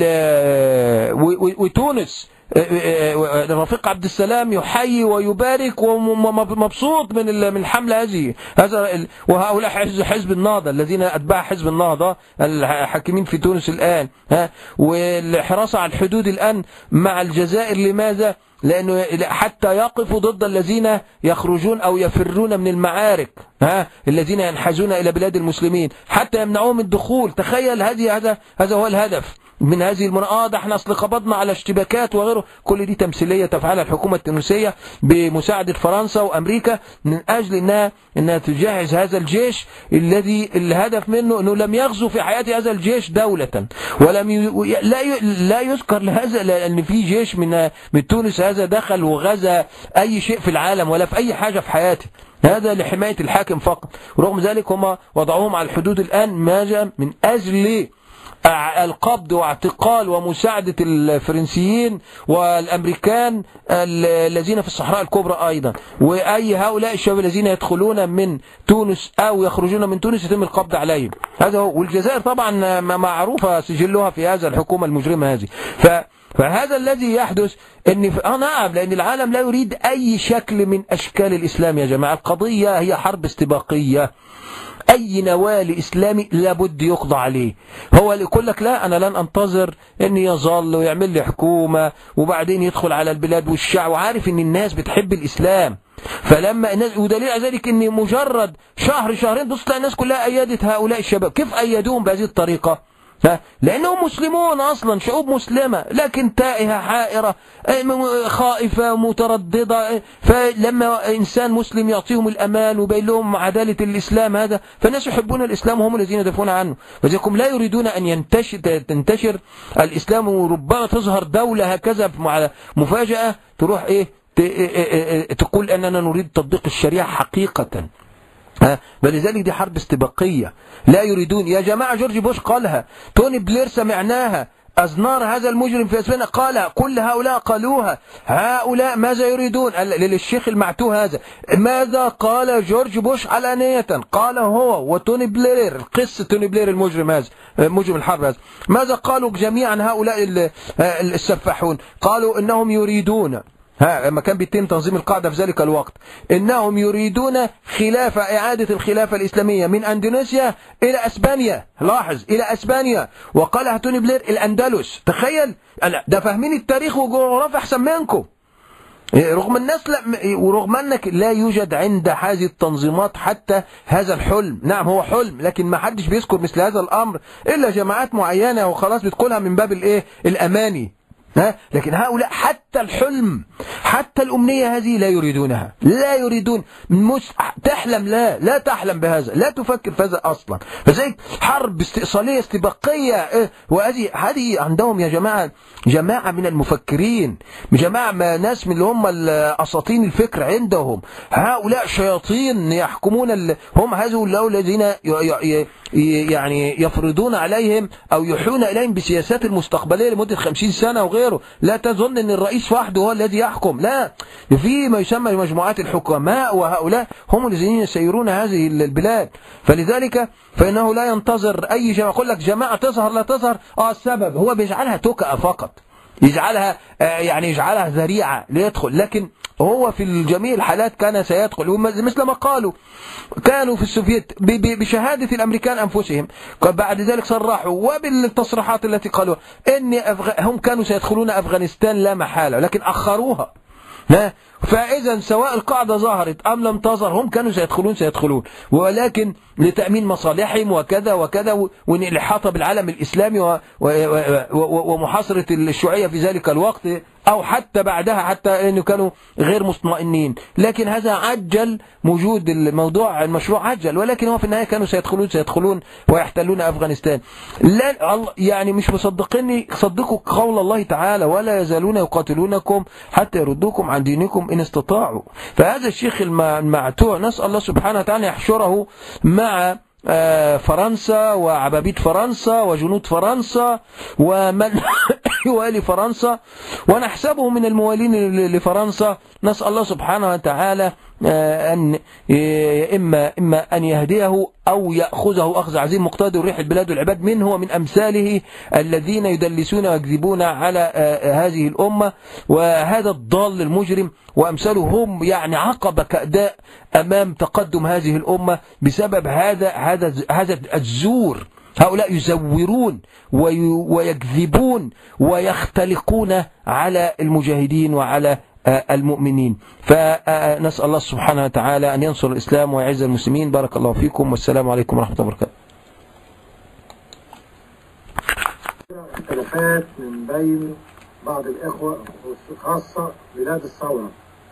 وتونس. رفيق عبد السلام يحيي ويبارك ومبسوط من الحملة هذه. وهؤلاء حزب النهضة الذين أتباع حزب النهضة الحاكمين في تونس الآن. والحراسة على الحدود الآن مع الجزائر. لماذا؟ لأنه حتى يقفوا ضد الذين يخرجون أو يفرون من المعارك، الذين ينحازون إلى بلاد المسلمين، حتى يمنعوهم الدخول. تخيل هذا هو الهدف من هذه المناقضة. احنا اصل قبضنا على اشتباكات وغيره. كل دي تمثيلية تفعلها الحكومة التونسية بمساعدة فرنسا وأمريكا من أجل أنها تجهز هذا الجيش الذي الهدف منه أنه لم يغزو في حياة هذا الجيش دولة، ولم لا يذكر لهذا لأن في جيش من تونس هذا دخل وغزا أي شيء في العالم ولا في أي حاجة في حياته. هذا لحماية الحاكم فقط. ورغم ذلك هم وضعوهم على الحدود الآن ماذا؟ من أجل القبض واعتقال ومساعدة الفرنسيين والأمريكان الذين في الصحراء الكبرى أيضا. وأي هؤلاء الشباب الذين يدخلون من تونس أو يخرجون من تونس يتم القبض عليهم. هذا هو. والجزائر طبعا معروفة سجلها في هذا الحكومة المجرمة هذه. فهذا الذي يحدث نعم، لأن العالم لا يريد أي شكل من أشكال الإسلام يا جماعة. القضية هي حرب استباقية. أي نوال إسلامي لابد يقضى عليه. هو اللي يقول لك لا، أنا لن أنتظر أن يظل ويعمل لي حكومة وبعدين يدخل على البلاد والشعب، وعارف أن الناس بتحب الإسلام. فلما ودليل على ذلك أن مجرد شهر شهرين بص الناس كلها أيدت هؤلاء الشباب. كيف أيدوهم بهذه الطريقة؟ لأنهم مسلمون أصلا، شعوب مسلمة لكن تائهة حائرة خائفة مترددة. فلما إنسان مسلم يعطيهم الأمان وبين لهم عدالة الإسلام هذا، فالناس يحبون الإسلام وهم الذين يدافعون عنه. وذلكم لا يريدون أن تنتشر الإسلام، وربما تظهر دولة هكذا على مفاجأة تروح تقول أننا نريد تطبيق الشريعة حقيقة. فلذلك دي حرب استباقية. لا يريدون يا جماعة. جورج بوش قالها، توني بلير سمعناها، أزنار هذا المجرم في أسبانيا قالها، كل هؤلاء قالوها. هؤلاء ماذا يريدون؟ للشيخ المعتوه هذا ماذا قال جورج بوش علانية؟ قال هو وتوني بلير، قصة توني بلير المجرم هذا، مجرم الحرب هذا، ماذا قالوا جميعا هؤلاء السفاحون؟ قالوا إنهم يريدون لما كان بيتم تنظيم القاعدة في ذلك الوقت إنهم يريدون إعادة الخلافة الإسلامية من أندونيسيا إلى أسبانيا. لاحظ إلى أسبانيا. وقالها توني بلير الأندلس. تخيل، ده فاهمين التاريخ والجغرافيا أحسن منكم. رغم الناس ورغم أنك لا يوجد عند هذه التنظيمات حتى هذا الحلم. نعم هو حلم، لكن ما حدش بيذكر مثل هذا الأمر إلا جماعات معينة وخلاص بتقولها من باب الأماني. لكن هؤلاء حتى الحلم، حتى الأمنية هذه لا يريدونها، لا يريدون. تحلم، لا تحلم بهذا، لا تفكر في هذا أصلا. فزي حرب استئصالية استباقية، هذه عندهم يا جماعة، جماعة من المفكرين، جماعة ناس من اللي هم أساطين الفكر عندهم. هؤلاء شياطين يحكمون، هم هؤلاء الذين يعني يفرضون عليهم أو يوحون إليهم بسياسات المستقبلية لمدة 50 سنة وغيره. لا تظن أن الرئيس وحده هو الذي يحكم، لا، في ما يسمى مجموعات الحكماء، وهؤلاء هم الذين يسيرون هذه البلاد. فلذلك فإنه لا ينتظر أي جماعة. يقول لك جماعة تظهر لا تظهر، السبب هو بيجعلها توكأة فقط، يجعلها يعني يجعلها ذريعة ليدخل، لكن هو في جميع الحالات كان سيدخل. مثل ما قالوا كانوا في السوفيت بشهادة الأمريكان أنفسهم بعد ذلك صرحوا، وبالتصريحات التي قالوا إن هم كانوا سيدخلون أفغانستان لا محالة، لكن أخروها. فإذا سواء القاعدة ظهرت أم لم تظهر هم كانوا سيدخلون، ولكن لتأمين مصالحهم وكذا وكذا، والإحاطة بالعالم الإسلامي ومحاصرة الشيوعية في ذلك الوقت، أو حتى بعدها، حتى أنه كانوا غير مطمئنين. لكن هذا عجل وجود المشروع عجل، ولكن هو في النهاية كانوا سيدخلون ويحتلون أفغانستان. لا يعني مش مصدقيني، صدقوا قول الله تعالى: ولا يزالون يقاتلونكم حتى يردوكم عن دينكم إن استطاعوا. فهذا الشيخ المعتوه نسأل الله سبحانه وتعالى يحشره مع فرنسا وعبابيد فرنسا وجنود فرنسا ومن يوالي فرنسا، ونحسبه من الموالين لفرنسا. نسأل الله سبحانه وتعالى أن إما أن يهديه أو يأخذه أخذ عزيز مقتدر ريح البلاد والعباد منه ومن أمثاله الذين يدلسون ويكذبون على هذه الأمة. وهذا الضال المجرم وأمثاله هم يعني عقبة كأداء أمام تقدم هذه الأمة بسبب هذا الزور. هؤلاء يزورون ويكذبون ويختلقون على المجاهدين وعلى المؤمنين. فنسأل الله سبحانه وتعالى أن ينصر الإسلام ويعز المسلمين. بارك الله فيكم، والسلام عليكم ورحمة الله وبركاته. اختلافات من بين بعض الإخوة خاصة بلاد الثورة،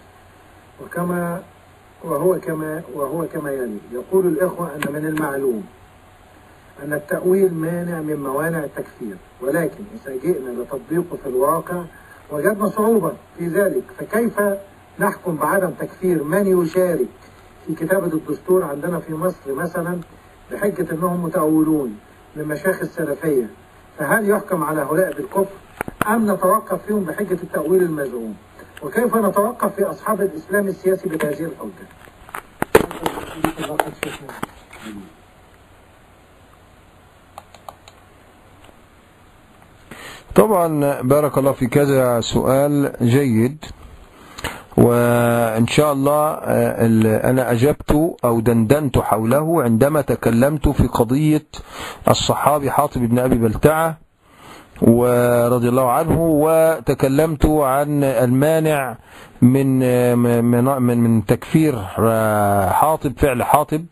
وهو كما يلي. يقول الإخوة أن من المعلوم أن التأويل مانع من موانع التكفير، ولكن إذا جئنا لتطبيقه في الواقع وجدنا صعوبة في ذلك، فكيف نحكم بعدم تكفير من يشارك في كتابة الدستور عندنا في مصر مثلا بحجة أنهم متأولون من مشايخ السلفية؟ فهل يحكم على هؤلاء بالكفر أم نتوقف فيهم بحجة التأويل المزعوم؟ وكيف نتوقف في أصحاب الإسلام السياسي بهذه الحجة؟ طبعا بارك الله في كذا سؤال جيد، وإن شاء الله أنا أجبت أو دندنت حوله عندما تكلمت في قضية الصحابي حاطب بن أبي بلتعة ورضي الله عنه، وتكلمت عن المانع من تكفير حاطب، فعل حاطب،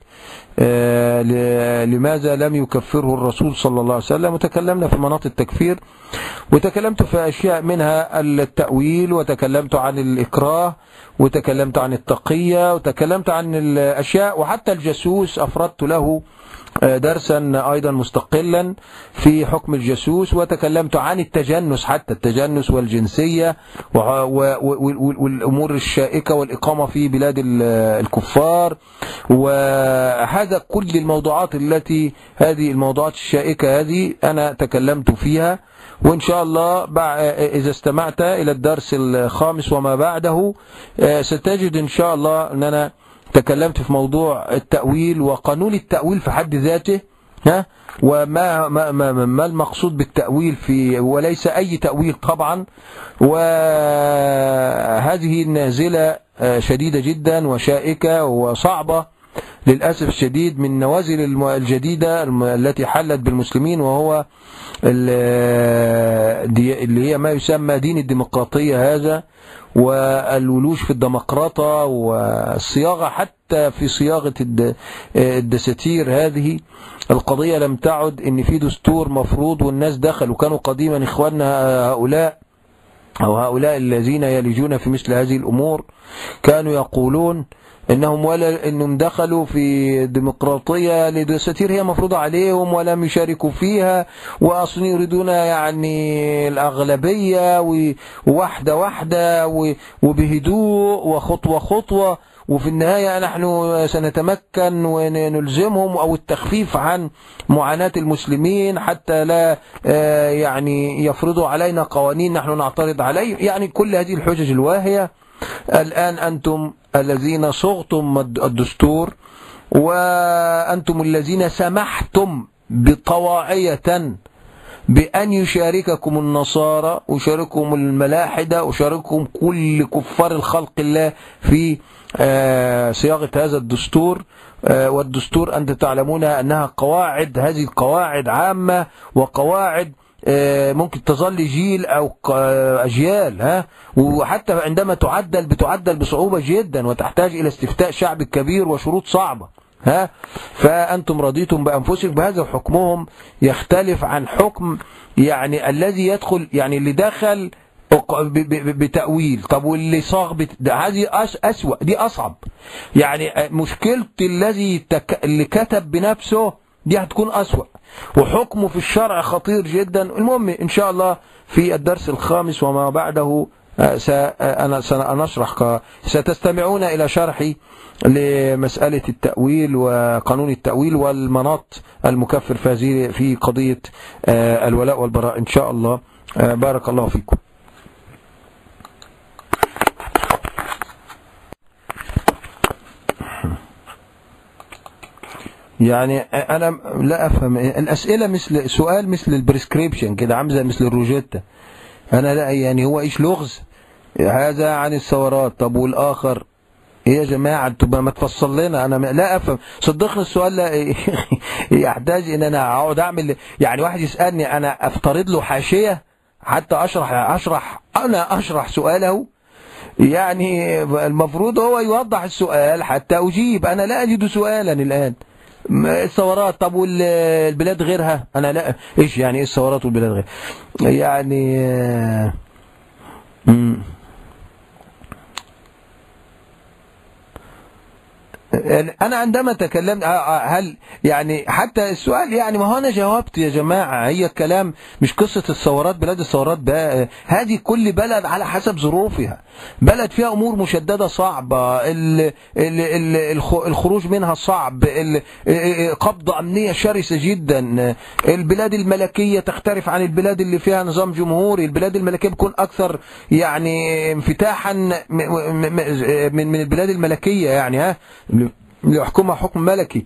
لماذا لم يكفره الرسول صلى الله عليه وسلم. وتكلمنا في مناط التكفير، وتكلمت في أشياء منها التأويل، وتكلمت عن الإكراه، وتكلمت عن التقية، وتكلمت عن الأشياء، وحتى الجاسوس أفردت له درسا أيضا مستقلا في حكم الجاسوس، وتكلمت عن التجنس، حتى التجنس والجنسية والأمور الشائكة والإقامة في بلاد الكفار. وهذا كل الموضوعات هذه الموضوعات الشائكة هذه أنا تكلمت فيها. وإن شاء الله إذا استمعت إلى الدرس الخامس وما بعده ستجد إن شاء الله أن أنا تكلمت في موضوع التأويل وقانون التأويل في حد ذاته، وما المقصود بالتأويل وليس أي تأويل طبعا. وهذه النازلة شديدة جدا وشائكة وصعبة للأسف الشديد من النوازل الجديدة التي حلت بالمسلمين، وهو اللي هي ما يسمى دين الديمقراطية هذا، والولوج في الديمقراطة، والصياغة حتى في صياغة الدساتير. هذه القضية لم تعد ان في دستور مفروض والناس دخلوا. كانوا قديما اخواننا هؤلاء أو هؤلاء الذين يلجون في مثل هذه الأمور كانوا يقولون إنهم دخلوا في ديمقراطية لدساتير هي مفروضة عليهم ولم يشاركوا فيها، وأصلا يريدون يعني الأغلبية وواحدة واحدة وبهدوء وخطوة خطوة، وفي النهاية نحن سنتمكن ونلزمهم أو التخفيف عن معاناة المسلمين حتى لا يعني يفرضوا علينا قوانين نحن نعترض عليه. يعني كل هذه الحجج الواهية. الآن أنتم الذين صغتم الدستور، وأنتم الذين سمحتم بطواعية بأن يشارككم النصارى ويشارككم الملاحدة ويشارككم كل كفار الخلق الله في صياغة هذا الدستور. والدستور أنت تعلمون أنها قواعد، هذه القواعد عامة وقواعد ممكن تظل جيل أو أجيال، وحتى عندما بتعدل بصعوبة جدا وتحتاج إلى استفتاء شعب كبير وشروط صعبة. فأنتم رضيتم بأنفسكم بهذا، وحكمهم يختلف عن حكم يعني الذي يدخل، يعني اللي دخل بتأويل. طب واللي صاغ هذه أسوأ، دي أصعب. يعني مشكلة اللي كتب بنفسه دي هتكون أسوأ، وحكمه في الشرع خطير جدا. المهم إن شاء الله في الدرس الخامس وما بعده سنشرح، ستستمعون إلى شرحي لمسألة التأويل وقانون التأويل والمناط المكفر في قضية الولاء والبراء إن شاء الله. بارك الله فيكم. يعني أنا لا أفهم الأسئلة، مثل سؤال مثل البريسكريبشن كده، عامل مثل الروجيتا. أنا لا، يعني هو إيش لغز هذا عن الثورات؟ طب والآخر إيه يا جماعة؟ انتوا ما تفصل لنا، أنا لا أفهم صدقني. السؤال لا يحتاج إن أنا أقعد أعمل، يعني واحد يسألني أنا أفترض له حاشية حتى أشرح سؤاله. يعني المفروض هو يوضح السؤال حتى أجيب. أنا لا أجد سؤالا الآن. الثورات، طب والبلاد غيرها؟ أنا لا، إيش يعني إيه الثورات والبلاد غيرها؟ يعني أنا عندما تكلمت هل يعني حتى السؤال، يعني ما هو أنا جاوبت يا جماعة. هي الكلام مش قصة الثورات، بلاد الثورات بقى هذه كل بلد على حسب ظروفها. بلد فيها أمور مشددة صعبة، الخروج منها صعب، قبضة أمنية شرسة جدا. البلاد الملكية تختلف عن البلاد اللي فيها نظام جمهوري. البلاد الملكية بتكون أكثر يعني انفتاحا من البلاد الملكية، يعني يحكمها حكم ملكي.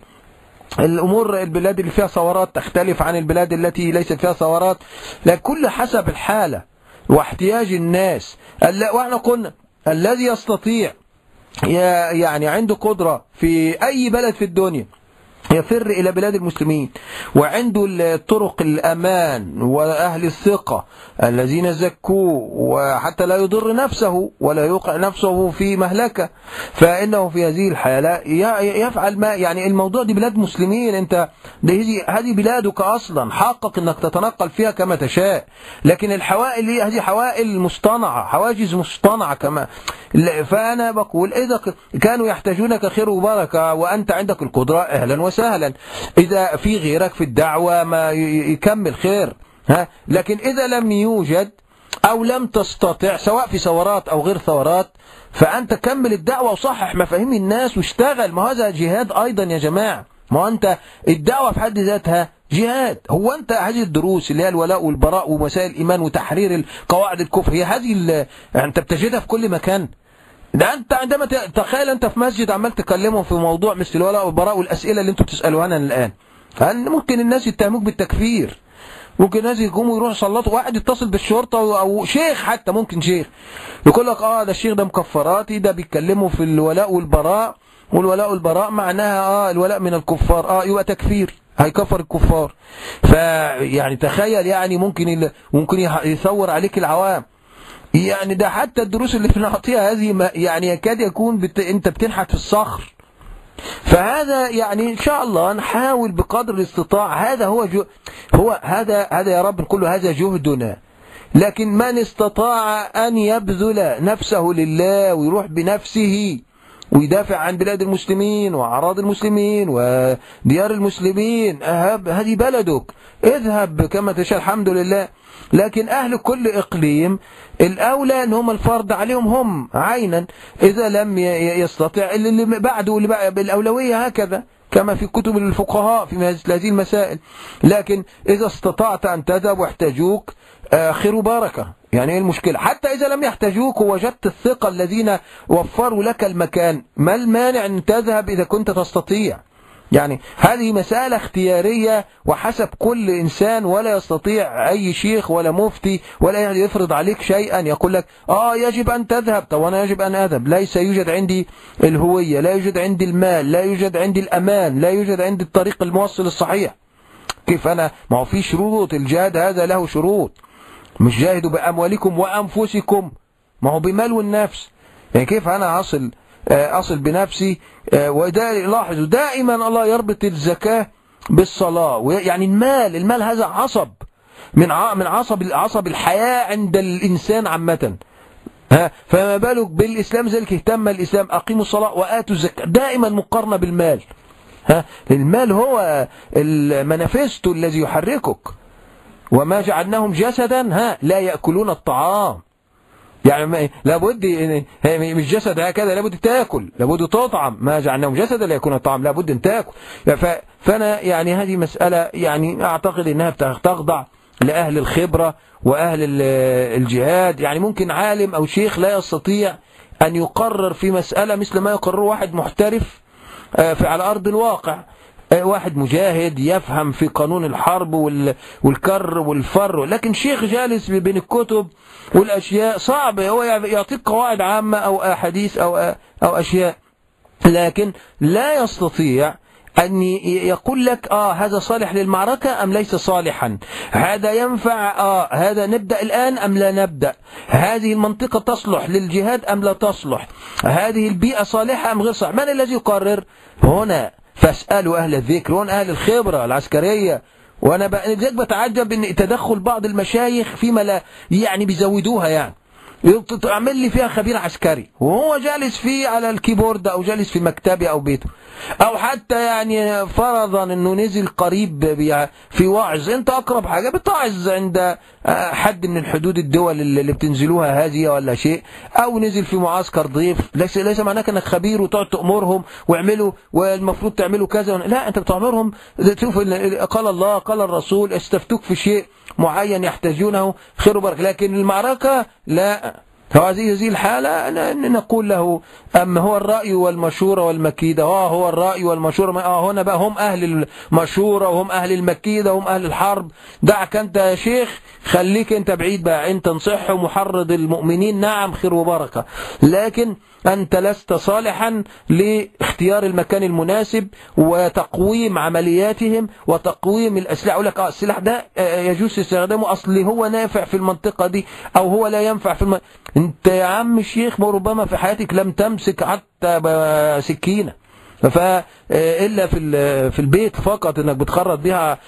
البلاد اللي فيها ثورات تختلف عن البلاد التي ليست فيها ثورات، لكل حسب الحالة واحتياج الناس. واحنا قلنا الذي يستطيع يعني عنده قدرة في أي بلد في الدنيا يفر إلى بلاد المسلمين، وعنده الطرق الأمان وأهل الثقة الذين زكوه، وحتى لا يضر نفسه ولا يوقع نفسه في مهلكة، فإنه في هذه الحالة يفعل ما يعني. الموضوع دي بلاد مسلمين، انت هذه بلادك أصلا، حقق أنك تتنقل فيها كما تشاء. لكن الحوائل هذه حوائل مصطنعة، حواجز مصطنعة كما. فأنا بقول إذا كانوا يحتاجونك خير وبركة وأنت عندك القدرة، أهلا وسهلا. إذا في غيرك في الدعوة ما يكمل خير، لكن إذا لم يوجد أو لم تستطع سواء في ثورات أو غير ثورات، فأنت كمل الدعوة وصحح مفاهيم الناس واشتغل. ما هذا جهاد أيضا يا جماعة. ما أنت الدعوة في حد ذاتها جهاد. هو أنت هذه الدروس اللي هي الولاء والبراء ومسائل الإيمان وتحرير قواعد الكفر، هي هذه أنت بتجدها في كل مكان. ده أنت عندما تخيل أنت في مسجد عمال تكلمهم في موضوع مثل الولاء والبراء والأسئلة اللي أنتم بتسألوها الآن، ممكن الناس يتهموك بالتكفير، ممكن الناس يقوموا يروحوا يسلطوا، واحد يتصل بالشرطة أو شيخ، حتى ممكن شيخ يقول لك ده الشيخ ده مكفراتي، ده بيتكلموا في الولاء والبراء، والولاء والبراء معناها الولاء من الكفار، يبقى تكفير، هيكفر الكفار. فيعني تخيل، يعني ممكن يثور عليك العوام. يعني ده حتى الدروس اللي بنعطيها هذه يعني يكاد يكون انت بتنحت في الصخر. فهذا يعني ان شاء الله نحاول بقدر الاستطاعة. هذا هو هذا يا رب نقول له هذا جهدنا. لكن من استطاع أن يبذل نفسه لله ويروح بنفسه ويدافع عن بلاد المسلمين وأعراض المسلمين وديار المسلمين، هذه بلدك، اذهب كما تشاء الحمد لله. لكن أهل كل إقليم الأولى أن هم الفرض عليهم هم عينا، إذا لم يستطيع اللي بعده واللي بعده بالأولوية، هكذا كما في كتب الفقهاء في هذه المسائل. لكن إذا استطعت أن تذهب واحتاجوك خير وبركة، يعني ايه المشكلة؟ حتى إذا لم يحتاجوك ووجدت الثقة الذين وفروا لك المكان، ما المانع أن تذهب إذا كنت تستطيع؟ يعني هذه مسألة اختيارية وحسب كل إنسان، ولا يستطيع أي شيخ ولا مفتي ولا يفرض عليك شيئا يقول لك يجب أن تذهب. طب أنا يجب أن أذهب، ليس يوجد عندي الهوية، لا يوجد عندي المال، لا يوجد عندي الأمان، لا يوجد عندي الطريق الموصل الصحيح. كيف أنا؟ ما هو في شروط، الجهاد هذا له شروط، مش جاهدوا بأموالكم وأنفسكم، ما هو بمال والنفس. يعني كيف أنا أصل بنفسي؟ وده لاحظوا دائما الله يربط الزكاة بالصلاة، يعني المال هذا عصب من عصب الحياة عند الإنسان عامة، فما بالك بالإسلام؟ ذلك اهتم الإسلام أقيموا الصلاة وآتوا الزكاة، دائما مقارنة بالمال. المال هو المانيفستو الذي يحركك. وما جعلناهم جسدا لا يأكلون الطعام، يعني لابد مش جسد هكذا، لابد تاكل، لابد تطعم. ما جعلناهم جسدا لا يكون الطعام، لابد ان تاكل. فانا يعني هذه مسألة يعني اعتقد انها تخضع لأهل الخبرة وأهل الجهاد. يعني ممكن عالم أو شيخ لا يستطيع أن يقرر في مسألة مثل ما يقرر واحد محترف على أرض الواقع، واحد مجاهد يفهم في قانون الحرب والكر والفر. لكن شيخ جالس بين الكتب والأشياء صعب، هو يعطيك قواعد عامة أو أحاديث أو أشياء، لكن لا يستطيع أن يقول لك هذا صالح للمعركة أم ليس صالحا، هذا ينفع هذا نبدأ الآن أم لا نبدأ، هذه المنطقة تصلح للجهاد أم لا تصلح، هذه البيئة صالحة أم غير صالحة. من الذي يقرر هنا؟ فاسألوا أهل الذكر، وأن أهل الخبرة العسكرية. وأنا بتعجب أن تدخل بعض المشايخ فيما لا يعني بيزودوها، يعني تعمل لي فيها خبير عسكري وهو جالس فيه على الكيبورد أو جالس في مكتبه أو بيته، أو حتى يعني فرضا أنه نزل قريب في وعظ، أنت أقرب حاجة بتعظ عند حد من الحدود الدول اللي بتنزلوها هذه ولا شيء، أو نزل في معسكر ضيف، ليس معناك أنك خبير وتقعد تأمرهم واعملوا والمفروض تعملوا كذا، لا، أنت بتأمرهم تشوف قال الله قال الرسول، استفتوك في شيء معين يحتاجونه خير وبركة. لكن المعركة لا، هذه الحالة نقول له أما هو الرأي والمشورة والمكيدة، هو الرأي والمشورة، هنا بقى هم أهل المشورة وهم أهل المكيدة وهم أهل الحرب. دعك أنت يا شيخ، خليك أنت بعيد بقى، أنت نصح ومحرض المؤمنين، نعم خير وبركة، لكن أنت لست صالحا لاختيار المكان المناسب وتقويم عملياتهم وتقويم الأسلحة. أقول لك السلاح ده يجوز استخدامه أصلي، هو نافع في المنطقة دي أو هو لا ينفع في أنت يا عم الشيخ ربما في حياتك لم تمسك حتى سكينة، إلا في البيت فقط انك بتخرط بها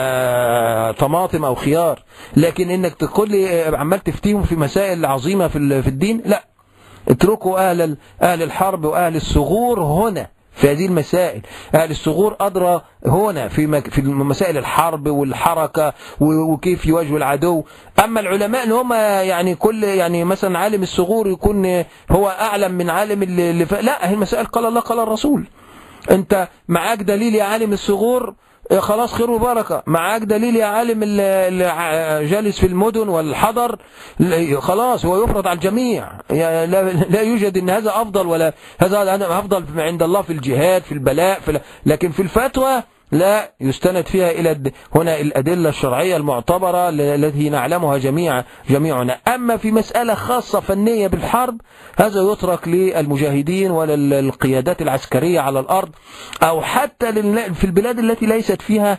طماطم او خيار، لكن انك تقول لي عمال تفتيهم في مسائل عظيمة في الدين، لا. اتركوا أهل الحرب وأهل الثغور هنا في هذه المسائل. أهل الثغور أدرى هنا في مسائل الحرب والحركة وكيف يواجهوا العدو. أما العلماء اللي هم يعني مثلا عالم الثغور يكون هو أعلم من عالم لا، هي المسائل قال الله قال الرسول. أنت معاك دليل يا عالم الثغور، خلاص خير وبركة. معاك دليل يا عالم اللي جالس في المدن والحضر، خلاص هو يفرض على الجميع، لا يوجد ان هذا افضل ولا هذا افضل عند الله في الجهاد في البلاء لكن في الفتوى لا يستند فيها إلى هنا الأدلة الشرعية المعتبرة التي نعلمها جميعنا. أما في مسألة خاصة فنية بالحرب، هذا يترك للمجاهدين وللقيادات العسكرية على الأرض، أو حتى في البلاد التي ليست فيها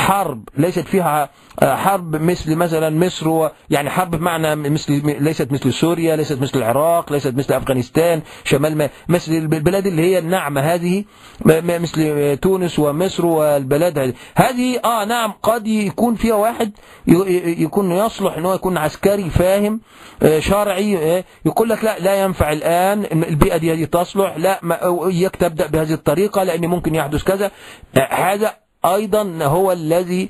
حرب مثل مثلا مصر، يعني حرب بمعنى ليست مثل سوريا، ليست مثل العراق، ليست مثل أفغانستان، شمال مثل البلاد اللي هي الناعمة هذه، مثل تونس ومصر البلد هذه نعم قد يكون فيها واحد يكون يصلح ان هو يكون عسكري فاهم شرعي، يقول لك لا ينفع الآن البيئة دي تصلح، لا إياك تبدأ بهذه الطريقة لأن ممكن يحدث كذا. هذا أيضا هو الذي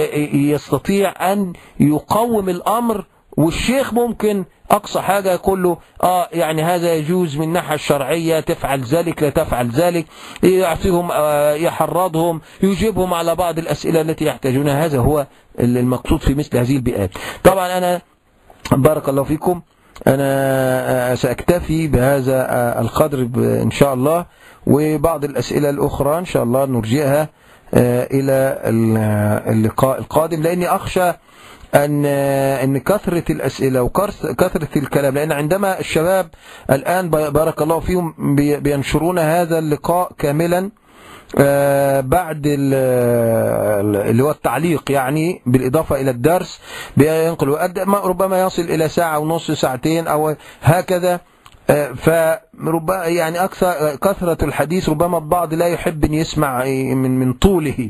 يستطيع أن يقوم الأمر، والشيخ ممكن أقصى حاجة يقول له يعني هذا يجوز من الناحية الشرعية، تفعل ذلك لا تفعل ذلك، يعطيهم يحرضهم، يجيبهم على بعض الأسئلة التي يحتاجونها. هذا هو المقصود في مثل هذه البيئات. طبعا أنا بارك الله فيكم، أنا سأكتفي بهذا القدر إن شاء الله، وبعض الأسئلة الأخرى إن شاء الله نرجئها إلى اللقاء القادم، لأني أخشى أن كثرة الأسئلة وكثرة الكلام، لأن عندما الشباب الآن بارك الله فيهم بينشرون هذا اللقاء كاملا بعد اللي هو التعليق، يعني بالإضافة إلى الدرس بينقلوا ربما يصل إلى ساعة ونص ساعتين أو هكذا، فربما يعني كثرة الحديث ربما البعض لا يحب أن يسمع من طوله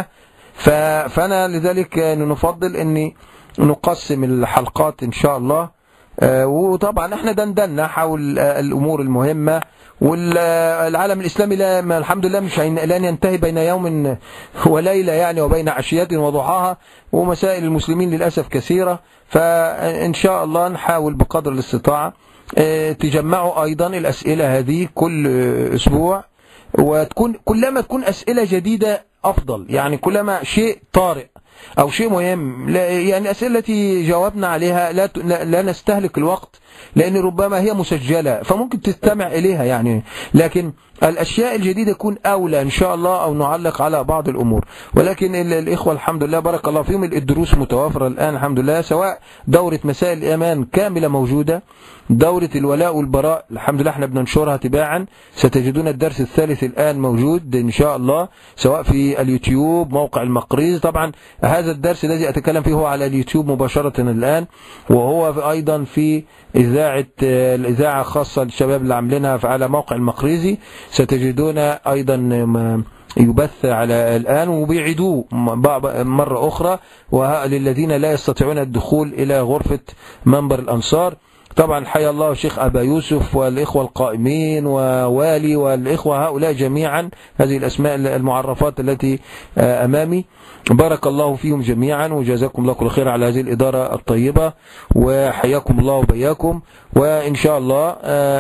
فأنا لذلك نفضل أن نقسم الحلقات إن شاء الله. وطبعا احنا دندنا حول الأمور المهمة، والعالم الإسلامي الحمد لله مش لن ينتهي بين يوم وليلة يعني، وبين عشية وضحاها، ومسائل المسلمين للأسف كثيرة، فإن شاء الله نحاول بقدر الاستطاعة تجمعوا أيضا الأسئلة هذه كل أسبوع، وتكون كلما تكون أسئلة جديدة أفضل، يعني كلما شيء طارئ أو شيء مهم، يعني الأسئلة التي جاوبنا عليها لا نستهلك الوقت، لأن ربما هي مسجلة فممكن تستمع إليها يعني، لكن الأشياء الجديدة يكون أولى إن شاء الله، أو نعلق على بعض الأمور. ولكن الإخوة الحمد لله بارك الله فيهم الدروس متوافرة الآن الحمد لله، سواء دورة مسائل الإيمان كاملة موجودة، دورة الولاء والبراء الحمد لله احنا بننشرها تباعا، ستجدون الدرس الثالث الآن موجود إن شاء الله، سواء في اليوتيوب موقع المقريز. طبعا هذا الدرس الذي أتكلم فيه هو على اليوتيوب مباشرة الآن، وهو أيضا في الإذاعة خاصة للشباب اللي عاملينها على موقع المقريزي، ستجدون أيضا يبث على الآن، وبيعيدوه مرة أخرى وللذين لا يستطيعون الدخول إلى غرفة منبر الأنصار. طبعا حيا الله الشيخ أبا يوسف والإخوة القائمين ووالي والإخوة هؤلاء جميعا، هذه الأسماء المعرفات التي أمامي، بارك الله فيهم جميعا، وجزاكم الله كل خير على هذه الإدارة الطيبة، وحياكم الله وبياكم. وإن شاء الله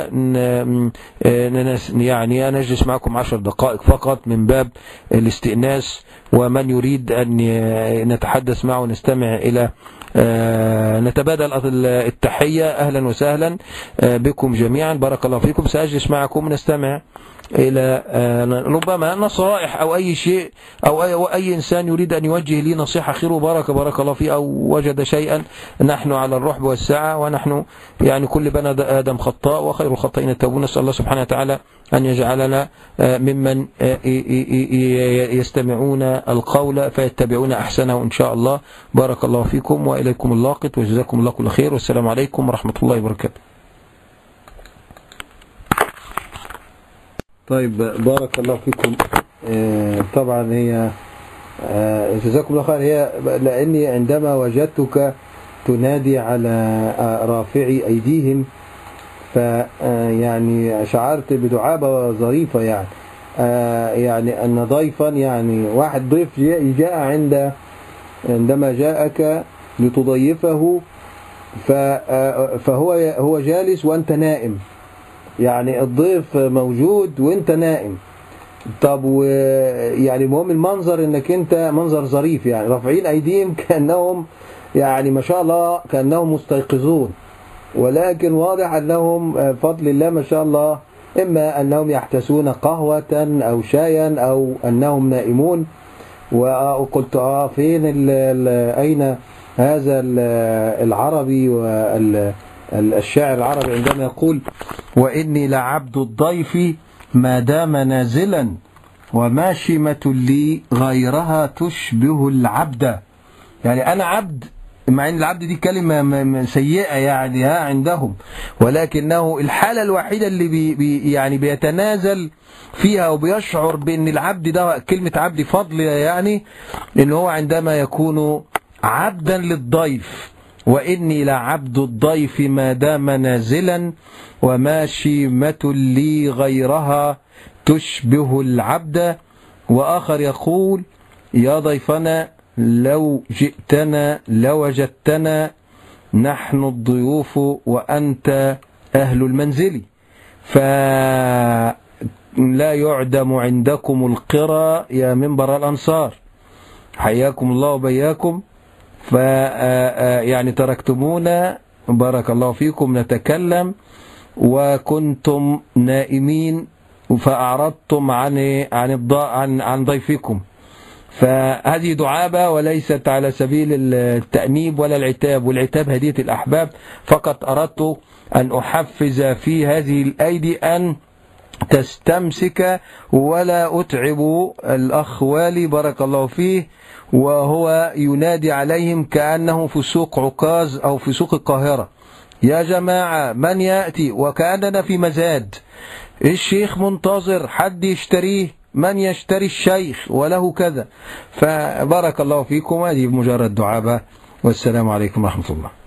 يعني نجلس معكم 10 دقائق فقط من باب الاستئناس، ومن يريد أن نتحدث معه ونستمع إلى نتبادل التحية، أهلا وسهلا بكم جميعا، بارك الله فيكم. سأجلس معكم نستمع إلى ربما نصائح أو أي شيء، أو أي إنسان يريد أن يوجه لي نصيحة خير وبارك الله فيه، أو وجد شيئا. نحن على الرحب والسعة، ونحن يعني كل بني آدم خطاء وخير الخطائين التوابون. نسأل الله سبحانه وتعالى أن يجعلنا ممن يستمعون القول فيتبعون أحسنه إن شاء الله. بارك الله فيكم وإليكم اللاقط، وجزاكم الله كل خير، والسلام عليكم ورحمة الله وبركاته. طيب بارك الله فيكم. طبعا هي جزاكم الله خير، هي لأني عندما وجدتك تنادي على رافعي أيديهم فيعني شعرت بدعابة ظريفة، يعني أن ضيفا، يعني واحد ضيف جاء عندما جاءك لتضيفه فهو جالس وأنت نائم، يعني الضيف موجود وانت نائم. طب يعني المهم المنظر انك انت منظر ظريف، يعني رافعين ايديهم كأنهم يعني ما شاء الله كأنهم مستيقظون، ولكن واضح انهم بفضل الله ما شاء الله اما انهم يحتسون قهوة او شايا او انهم نائمون. وقلت فين اين هذا العربي الشاعر العربي عندما يقول وإني لعبد الضيف ما دام نازلا وماشمة لي غيرها تشبه العبد، يعني أنا عبد مع ان العبد دي كلمة سيئة يعني عندهم، ولكنه الحالة الوحيدة اللي يعني بيتنازل فيها وبيشعر بان العبد ده كلمة عبد فضل، يعني ان هو عندما يكون عبدا للضيف. واني لعبد الضيف ما دام نازلا، وما شيمة لي غيرها تشبه العبد. واخر يقول: يا ضيفنا لو جئتنا لوجدتنا، نحن الضيوف وأنت أهل المنزل، فلا يعدم عندكم القرى يا منبر الأنصار. حياكم الله وبياكم. يعني تركتمونا بارك الله فيكم نتكلم وكنتم نائمين، فأعرضتم عن ضيفكم. فهذه دعابة وليست على سبيل التأنيب ولا العتاب، والعتاب هدية الأحباب. فقط أردت أن أحفز في هذه الأيدي أن تستمسك ولا أتعب الأخ والي بارك الله فيه وهو ينادي عليهم كأنه في سوق عكاظ أو في سوق القاهرة: يا جماعة من يأتي؟ وكأننا في مزاد، الشيخ منتظر حد يشتريه، من يشتري الشيخ وله كذا. فبارك الله فيكم، هذه مجرد دعابة، والسلام عليكم ورحمة الله.